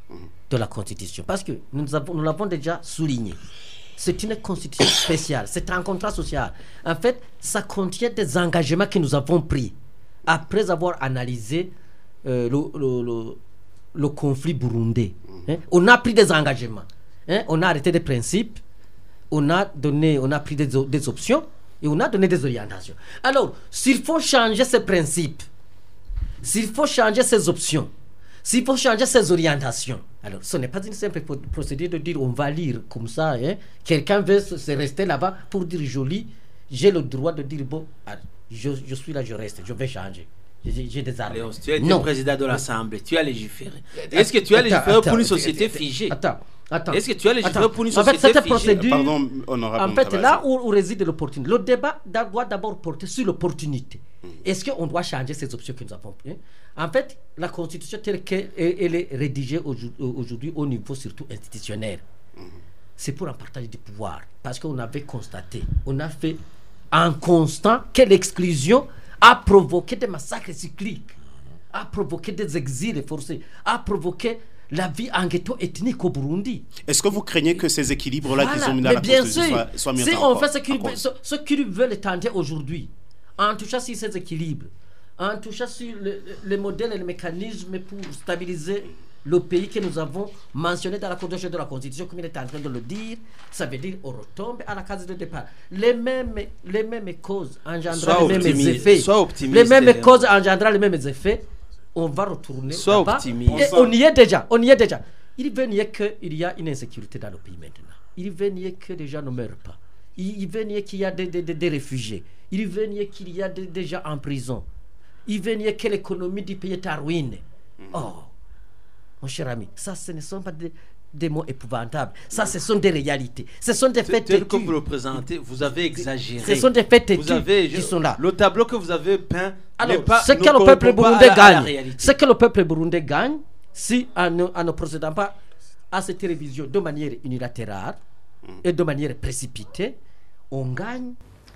de la Constitution. Parce que nous, avons, nous l'avons déjà souligné. C'est une Constitution spéciale. C'est un contrat social. En fait, ça contient des engagements que nous avons pris après avoir analysé euh, le, le, le, le conflit burundais. Hein? On a pris des engagements. Hein? On a arrêté des principes. On a, donné, on a pris des, des options. Et on a donné des orientations. Alors, s'il faut changer ces principes, s'il faut changer ces options, s'il faut changer ces orientations, alors ce n'est pas une simple procédure de dire on va lire comme ça. Hein? Quelqu'un veut se, se rester là-bas pour dire joli, j'ai le droit de dire bon, je, je suis là, je reste, je vais changer. J'ai, j'ai des armes. Léonce, tu es le président de l'Assemblée, tu as légiféré. Est-ce que tu as légiféré pour une société figée? Attends. Attends. Est-ce que tu as légiféré pour une en société fait, cette figée? procédure, Pardon, honorable en fait, là où, où réside l'opportunité, le débat doit d'abord porter sur l'opportunité. Mmh. Est-ce qu'on doit changer ces options que nous avons prises? En fait, la Constitution telle qu'elle elle est rédigée aujourd'hui au niveau surtout institutionnel, mmh. c'est pour un partage du pouvoir. Parce qu'on avait constaté, on a fait un constat que l'exclusion a provoqué des massacres cycliques, a provoqué des exils forcés, a provoqué la vie en ghetto ethnique au Burundi. Est-ce que vous craignez que ces équilibres-là voilà. qu'ils ont mis dans la Constitution soient, soient mis en cause? Si on fait ce qu'ils, ce, ce qu'ils veulent tenter aujourd'hui, en touchant sur ces équilibres, en touchant sur le, les modèles et les mécanismes pour stabiliser le pays que nous avons mentionné dans la Constitution de la Constitution, comme il est en train de le dire, ça veut dire qu'on retombe à la case de départ. Les mêmes, les mêmes causes engendrant les mêmes effets. Les mêmes causes engendrant les mêmes effets. On va retourner Sois là-bas. optimiste. Et on y est déjà. On y est déjà. Il veut nier qu'il y a une insécurité dans le pays maintenant. Il veut nier que les gens ne meurent pas. Il veut nier qu'il y a des, des, des, des réfugiés. Il veut nier qu'il y a des, des gens en prison. il venait que l'économie du pays est ruinée. Mm. Oh, mon cher ami, ça, ce ne sont pas des, des mots épouvantables. Ça, ce sont des réalités. Ce sont des faits têtus. Tel que vous le présentez, vous avez exagéré. Ce sont des faits têtus avez, qui sont là. Le tableau que vous avez peint, alors, pas, ce que le peuple burundais gagne, ce que le peuple burundais gagne, si en ne, en ne procédant pas à cette révision de manière unilatérale mm. et de manière précipitée, on gagne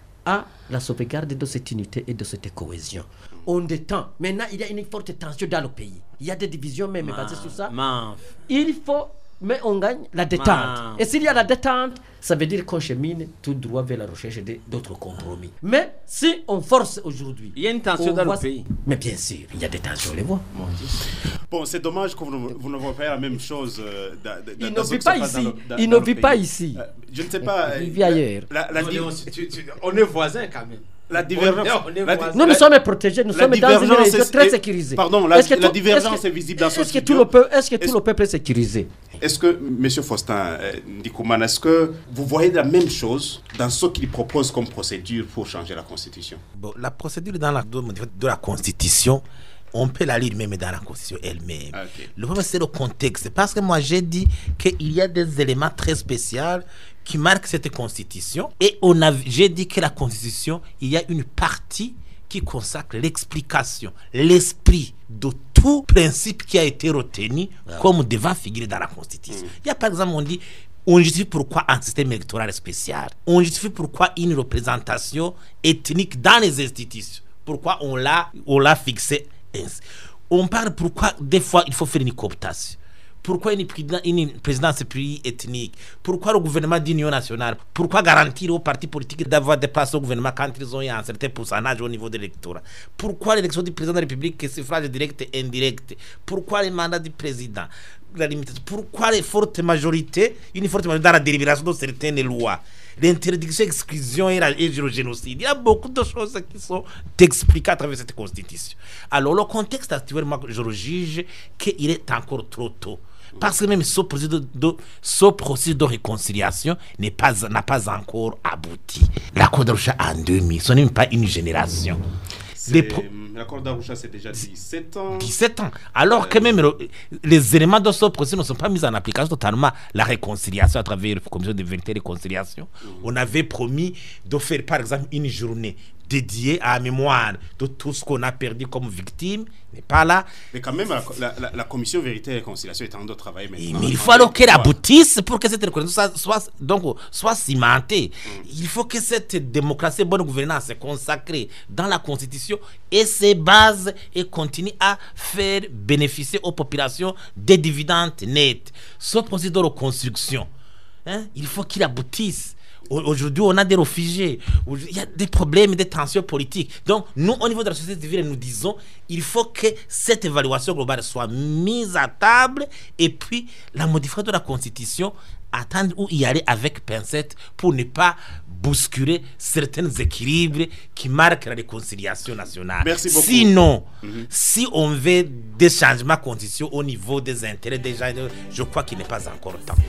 à la sauvegarde de cette unité et de cette cohésion. On détend. Maintenant, il y a une forte tension dans le pays. Il y a des divisions même ma, basées sur ça. Ma. Il faut, mais on gagne la détente. Ma. Et s'il y a la détente, ça veut dire qu'on chemine tout droit vers la recherche d'autres compromis. Mais si on force aujourd'hui... Il y a une tension dans le pays. Mais bien sûr, il y a des tensions, on les voit. Bon, c'est dommage que vous ne, vous ne voyez pas la même chose. Euh, dans, dans, il ne vit pas ici. Dans, dans, il ne vit pas ici. Euh, je ne sais pas. Il vit ailleurs. La, la, la, on, tu, tu, on est voisins quand même. La divergence. On est, on est la, nous, nous sommes protégés, nous sommes dans une région très sécurisée. Pardon, la, est-ce que la tout, divergence est, que, est visible dans ce est-ce que tout le peuple, Est-ce que tout est-ce, le peuple est sécurisé? Est-ce que, M. Faustin euh, Ndikoumana, est-ce que vous voyez la même chose dans ce qu'il propose comme procédure pour changer la Constitution? Bon, la procédure dans la, de, de la Constitution, on peut la lire même dans la Constitution elle-même. Okay. Le problème, c'est le contexte. Parce que moi, j'ai dit qu'il y a des éléments très spéciaux qui marquent cette Constitution. Et on a, j'ai dit que la Constitution, il y a une partie qui consacre l'explication, l'esprit de tout principe qui a été retenu ouais. comme devant figurer dans la Constitution. Mm. Il y a par exemple, on dit, on justifie pourquoi un système électoral spécial. On justifie pourquoi une représentation ethnique dans les institutions. Pourquoi on l'a, on l'a fixé ainsi. On parle pourquoi des fois il faut faire une cooptation. Pourquoi une, une présidence pluriethnique? Pourquoi le gouvernement d'union nationale? Pourquoi garantir aux partis politiques d'avoir des places au gouvernement quand ils ont un certain pourcentage au niveau de l'électorat? Pourquoi l'élection du président de la République est suffrage direct et indirect? Pourquoi les mandats du président? La limitation. Pourquoi les fortes majorités, une forte majorité dans la délibération de certaines lois? L'interdiction, l'exclusion et, et le génocide. Il y a beaucoup de choses qui sont expliquées à travers cette Constitution. Alors, le contexte actuel, moi, je le juge qu'il est encore trop tôt. Parce que même ce processus de, de, ce processus de réconciliation n'est pas, n'a pas encore abouti. L'accord d'Arusha en deux mille, ce n'est même pas une génération. Pro... L'accord d'Arusha, c'est déjà dix-sept ans. dix-sept ans. Alors euh... que même le, les éléments de ce processus ne sont pas mis en application totalement. La réconciliation à travers la commission de vérité et de réconciliation. Mmh. On avait promis de faire, par exemple, une journée dédiée à la mémoire de tout ce qu'on a perdu comme victime, n'est pas là. Mais quand même, la, la, la commission vérité et réconciliation est en train de travailler maintenant. Mais il faut alors qu'elle aboutisse pour que cette reconnaissance soit, donc, soit cimentée. Mm. Il faut que cette démocratie et bonne gouvernance soit consacrée dans la Constitution et ses bases et continue à faire bénéficier aux populations des dividendes nets. Ce processus de reconstruction, hein, il faut qu'il aboutisse. Aujourd'hui, on a des réfugiés, il y a des problèmes, des tensions politiques. Donc, nous, au niveau de la société civile, nous disons il faut que cette évaluation globale soit mise à table et puis la modification de la Constitution, attendre où y aller avec pincette pour ne pas bousculer certains équilibres qui marquent la réconciliation nationale. Merci beaucoup. Sinon, mm-hmm. si on veut des changements constitutionnels au niveau des intérêts des gens, je crois qu'il n'est pas encore temps.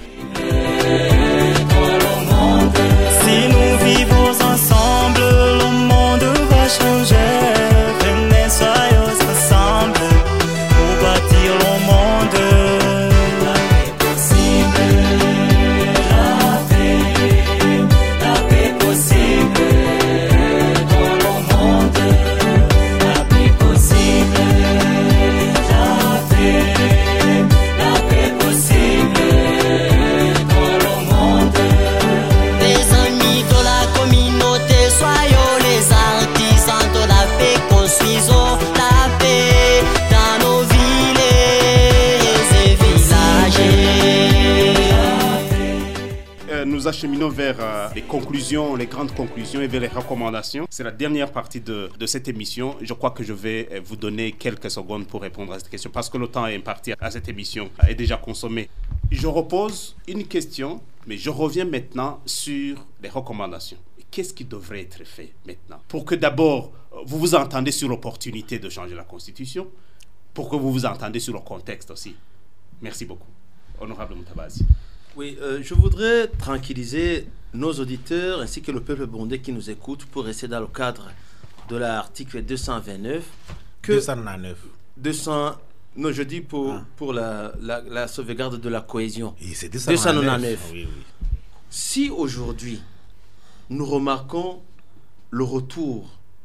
Si nous vivons ensemble, le monde va changer. Venez, soyons ensemble pour bâtir le monde. La paix possible, la paix, la paix possible dans le monde. La paix possible, la paix, la paix possible dans le monde. Les amis de la communauté, soyons les artisans de la paix, construisons la paix dans nos villes et villages. Euh, nous acheminons vers euh, les conclusions, les grandes conclusions et vers les recommandations. C'est la dernière partie de, de cette émission. Je crois que je vais euh, vous donner quelques secondes pour répondre à cette question parce que le temps imparti à cette émission est déjà consommé. Je repose une question, mais je reviens maintenant sur les recommandations. Qu'est-ce qui devrait être fait maintenant? Pour que d'abord, vous vous entendez sur l'opportunité de changer la Constitution, pour que vous vous entendez sur le contexte aussi. Merci beaucoup. Honorable Mutabazi. Oui, euh, je voudrais tranquilliser nos auditeurs ainsi que le peuple burundais qui nous écoute pour rester dans le cadre de l'article deux cent vingt-neuf que deux cent quatre-vingt-neuf. deux cents, non, je dis pour, ah. pour la, la, la sauvegarde de la cohésion. Et c'est deux deux cent quatre-vingt-neuf. Oui, oui. Si aujourd'hui, nous remarquons le retour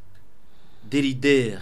des leaders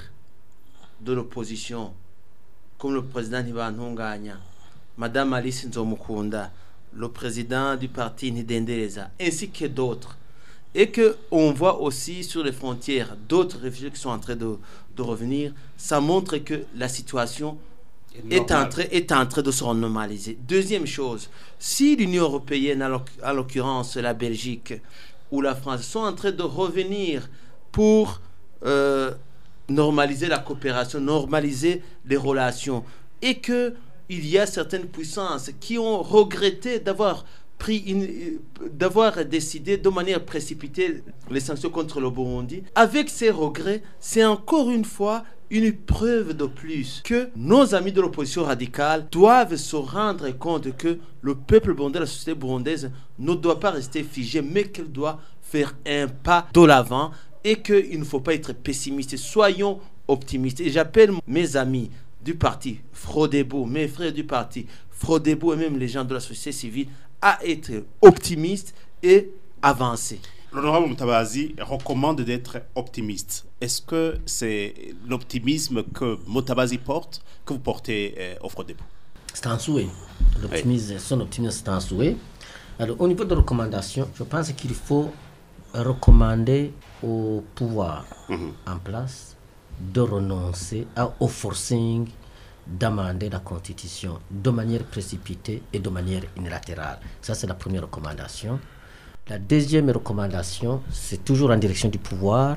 de l'opposition, comme le président Ivan Ntunganya, Madame Alice Nzomukunda, le président du parti Nidendereza, ainsi que d'autres, et qu'on voit aussi sur les frontières d'autres réfugiés qui sont en train de, de revenir, ça montre que la situation est en, train, est en train de se normaliser. Deuxième chose, si l'Union européenne, en l'occurrence la Belgique ou la France, sont en train de revenir pour euh, normaliser la coopération, normaliser les relations, et que il y a certaines puissances qui ont regretté d'avoir pris une, d'avoir décidé de manière précipitée les sanctions contre le Burundi. Avec ces regrets, c'est encore une fois une preuve de plus que nos amis de l'opposition radicale doivent se rendre compte que le peuple burundais, la société burundaise ne doit pas rester figé, mais qu'elle doit faire un pas de l'avant et qu'il ne faut pas être pessimiste. Soyons optimistes. Et j'appelle mes amis du parti Frodebo, mes frères du parti Frodebo et même les gens de la société civile à être optimistes et avancer. L'honorable Mutabazi recommande d'être optimiste. Est-ce que c'est l'optimisme que Mutabazi porte, que vous portez euh, au Frodebo? C'est un souhait. L'optimisme, oui. Son optimisme, c'est un souhait. Alors, au niveau de recommandations, je pense qu'il faut recommander au pouvoir mm-hmm. en place de renoncer à, au forcing d'amender la Constitution de manière précipitée et de manière unilatérale. Ça, c'est la première recommandation. La deuxième recommandation, c'est toujours en direction du pouvoir,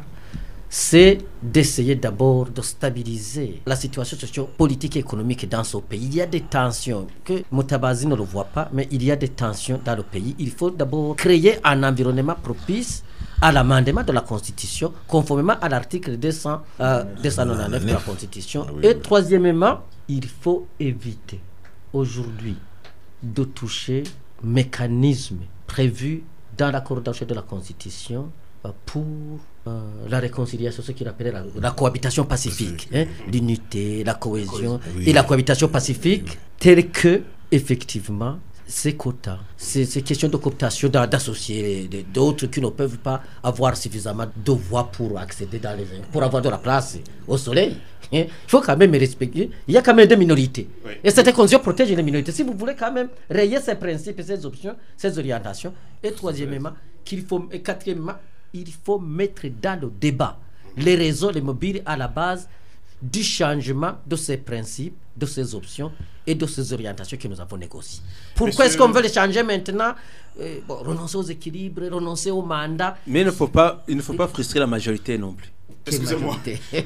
c'est d'essayer d'abord de stabiliser la situation socio-politique et économique dans ce pays. Il y a des tensions que Mutabazi ne le voit pas, mais il y a des tensions dans le pays. Il faut d'abord créer un environnement propice à l'amendement de la Constitution, conformément à l'article deux cent quatre-vingt-neuf de la Constitution. Et troisièmement, il faut éviter aujourd'hui de toucher mécanismes prévus dans l'accord d'enchère de la Constitution pour euh, la réconciliation, ce qu'il appelle la, la cohabitation pacifique, hein, l'unité, la cohésion oui. et la cohabitation pacifique, telle que, effectivement, ces quotas, ces, ces questions de cooptation d'associer d'autres qui ne peuvent pas avoir suffisamment de voix pour accéder dans les, pour avoir de la place au soleil. Hein. Il faut quand même respecter. Il y a quand même des minorités. Oui. Et cette condition protège les minorités. Si vous voulez quand même rayer ces principes, ces options, ces orientations. Et troisièmement, qu'il faut, et quatrièmement, il faut mettre dans le débat les réseaux, les mobiles à la base du changement de ces principes, de ces options et de ces orientations que nous avons négociées. Pourquoi Monsieur... est-ce qu'on veut les changer maintenant? euh, bon, renoncer aux équilibres, renoncer au mandat. Mais il ne faut pas, il ne faut pas frustrer la majorité non plus. Excusez-moi.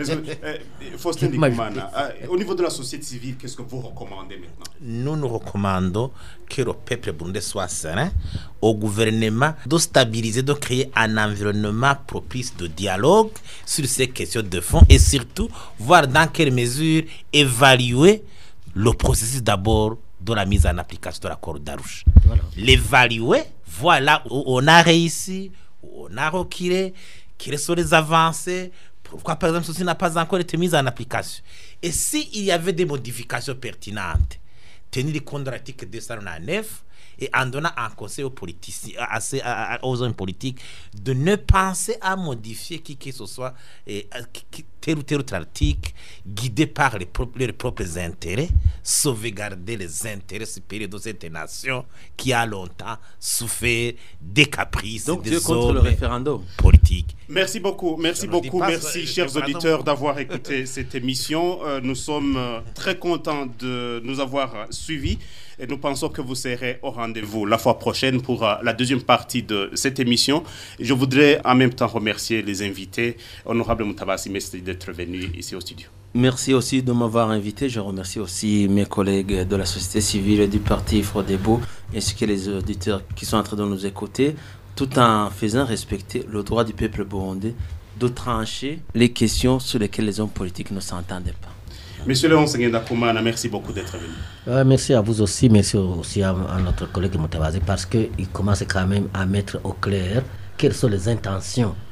Faustin Ndikumana, au niveau de la société civile, qu'est-ce que vous recommandez maintenant? Nous nous recommandons que le peuple burundais soit serein, au gouvernement de stabiliser, de créer un environnement propice de dialogue sur ces questions de fond et surtout voir dans quelle mesure évaluer le processus d'abord de la mise en application de l'accord d'Arusha. Voilà. L'évaluer, voilà où on a réussi, où on a reculé, quelles sont les avancées, pourquoi par exemple ceci n'a pas encore été mis en application. Et s'il y avait des modifications pertinentes, tenir compte de l'article deux cent neuf et en donnant un conseil aux politiciens, aux hommes politiques, de ne penser à modifier qui que ce soit et, tel ou tel autre article, guidé par les propres, leurs propres intérêts, sauvegarder les intérêts supérieurs de cette nation qui a longtemps souffert des caprices. Donc des tu es contre le référendum politique. Merci beaucoup, merci beaucoup, merci chers auditeurs d'avoir écouté cette émission. Euh, nous sommes euh, très contents de nous avoir suivis et nous pensons que vous serez au rendez-vous la fois prochaine pour euh, la deuxième partie de cette émission. Je voudrais en même temps remercier les invités. Honorable Mutabazi, merci d'être venu ici au studio. Merci aussi de m'avoir invité. Je remercie aussi mes collègues de la société civile et du parti Frodebo, ainsi que les auditeurs qui sont en train de nous écouter, tout en faisant respecter le droit du peuple burundais de trancher les questions sur lesquelles les hommes politiques ne s'entendaient pas. Monsieur Léon Ndakumana, merci beaucoup d'être venu. Euh, merci à vous aussi, merci aussi à, à notre collègue Mutabazi, parce qu'il commence quand même à mettre au clair quelles sont les intentions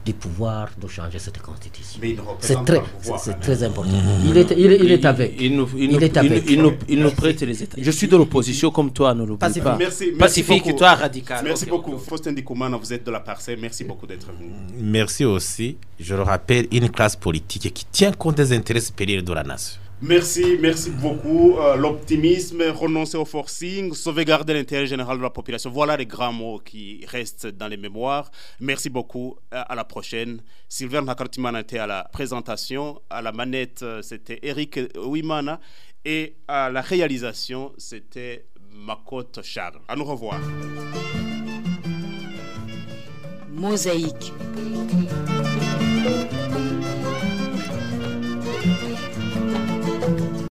du pouvoir de changer cette constitution. Mais il C'est représente très, pas le pouvoir, c'est quand très même. important. Il est, il, est- il est avec. Il nous, il Il nous, est il avec. nous- il nous- il nous prête les États. Je suis de l'opposition comme toi, ne l'oublie Pacifique. pas. Merci, merci Pacifique, beaucoup. toi radical. Merci Ok, beaucoup. ok, ok. Faustin Dikoumana, vous êtes de la Parcelle. Merci beaucoup d'être venu. Merci aussi. Je le rappelle, une classe politique qui tient compte des intérêts supérieurs de la nation. Merci, merci beaucoup. Euh, l'optimisme, renoncer au forcing, sauvegarder l'intérêt général de la population. Voilà les grands mots qui restent dans les mémoires. Merci beaucoup. Euh, à la prochaine. Sylvain Nakartimana était à la présentation. À la manette, euh, c'était Eric Ouimana. Et à la réalisation, c'était Makoto Charles. À nous revoir. Mosaïque.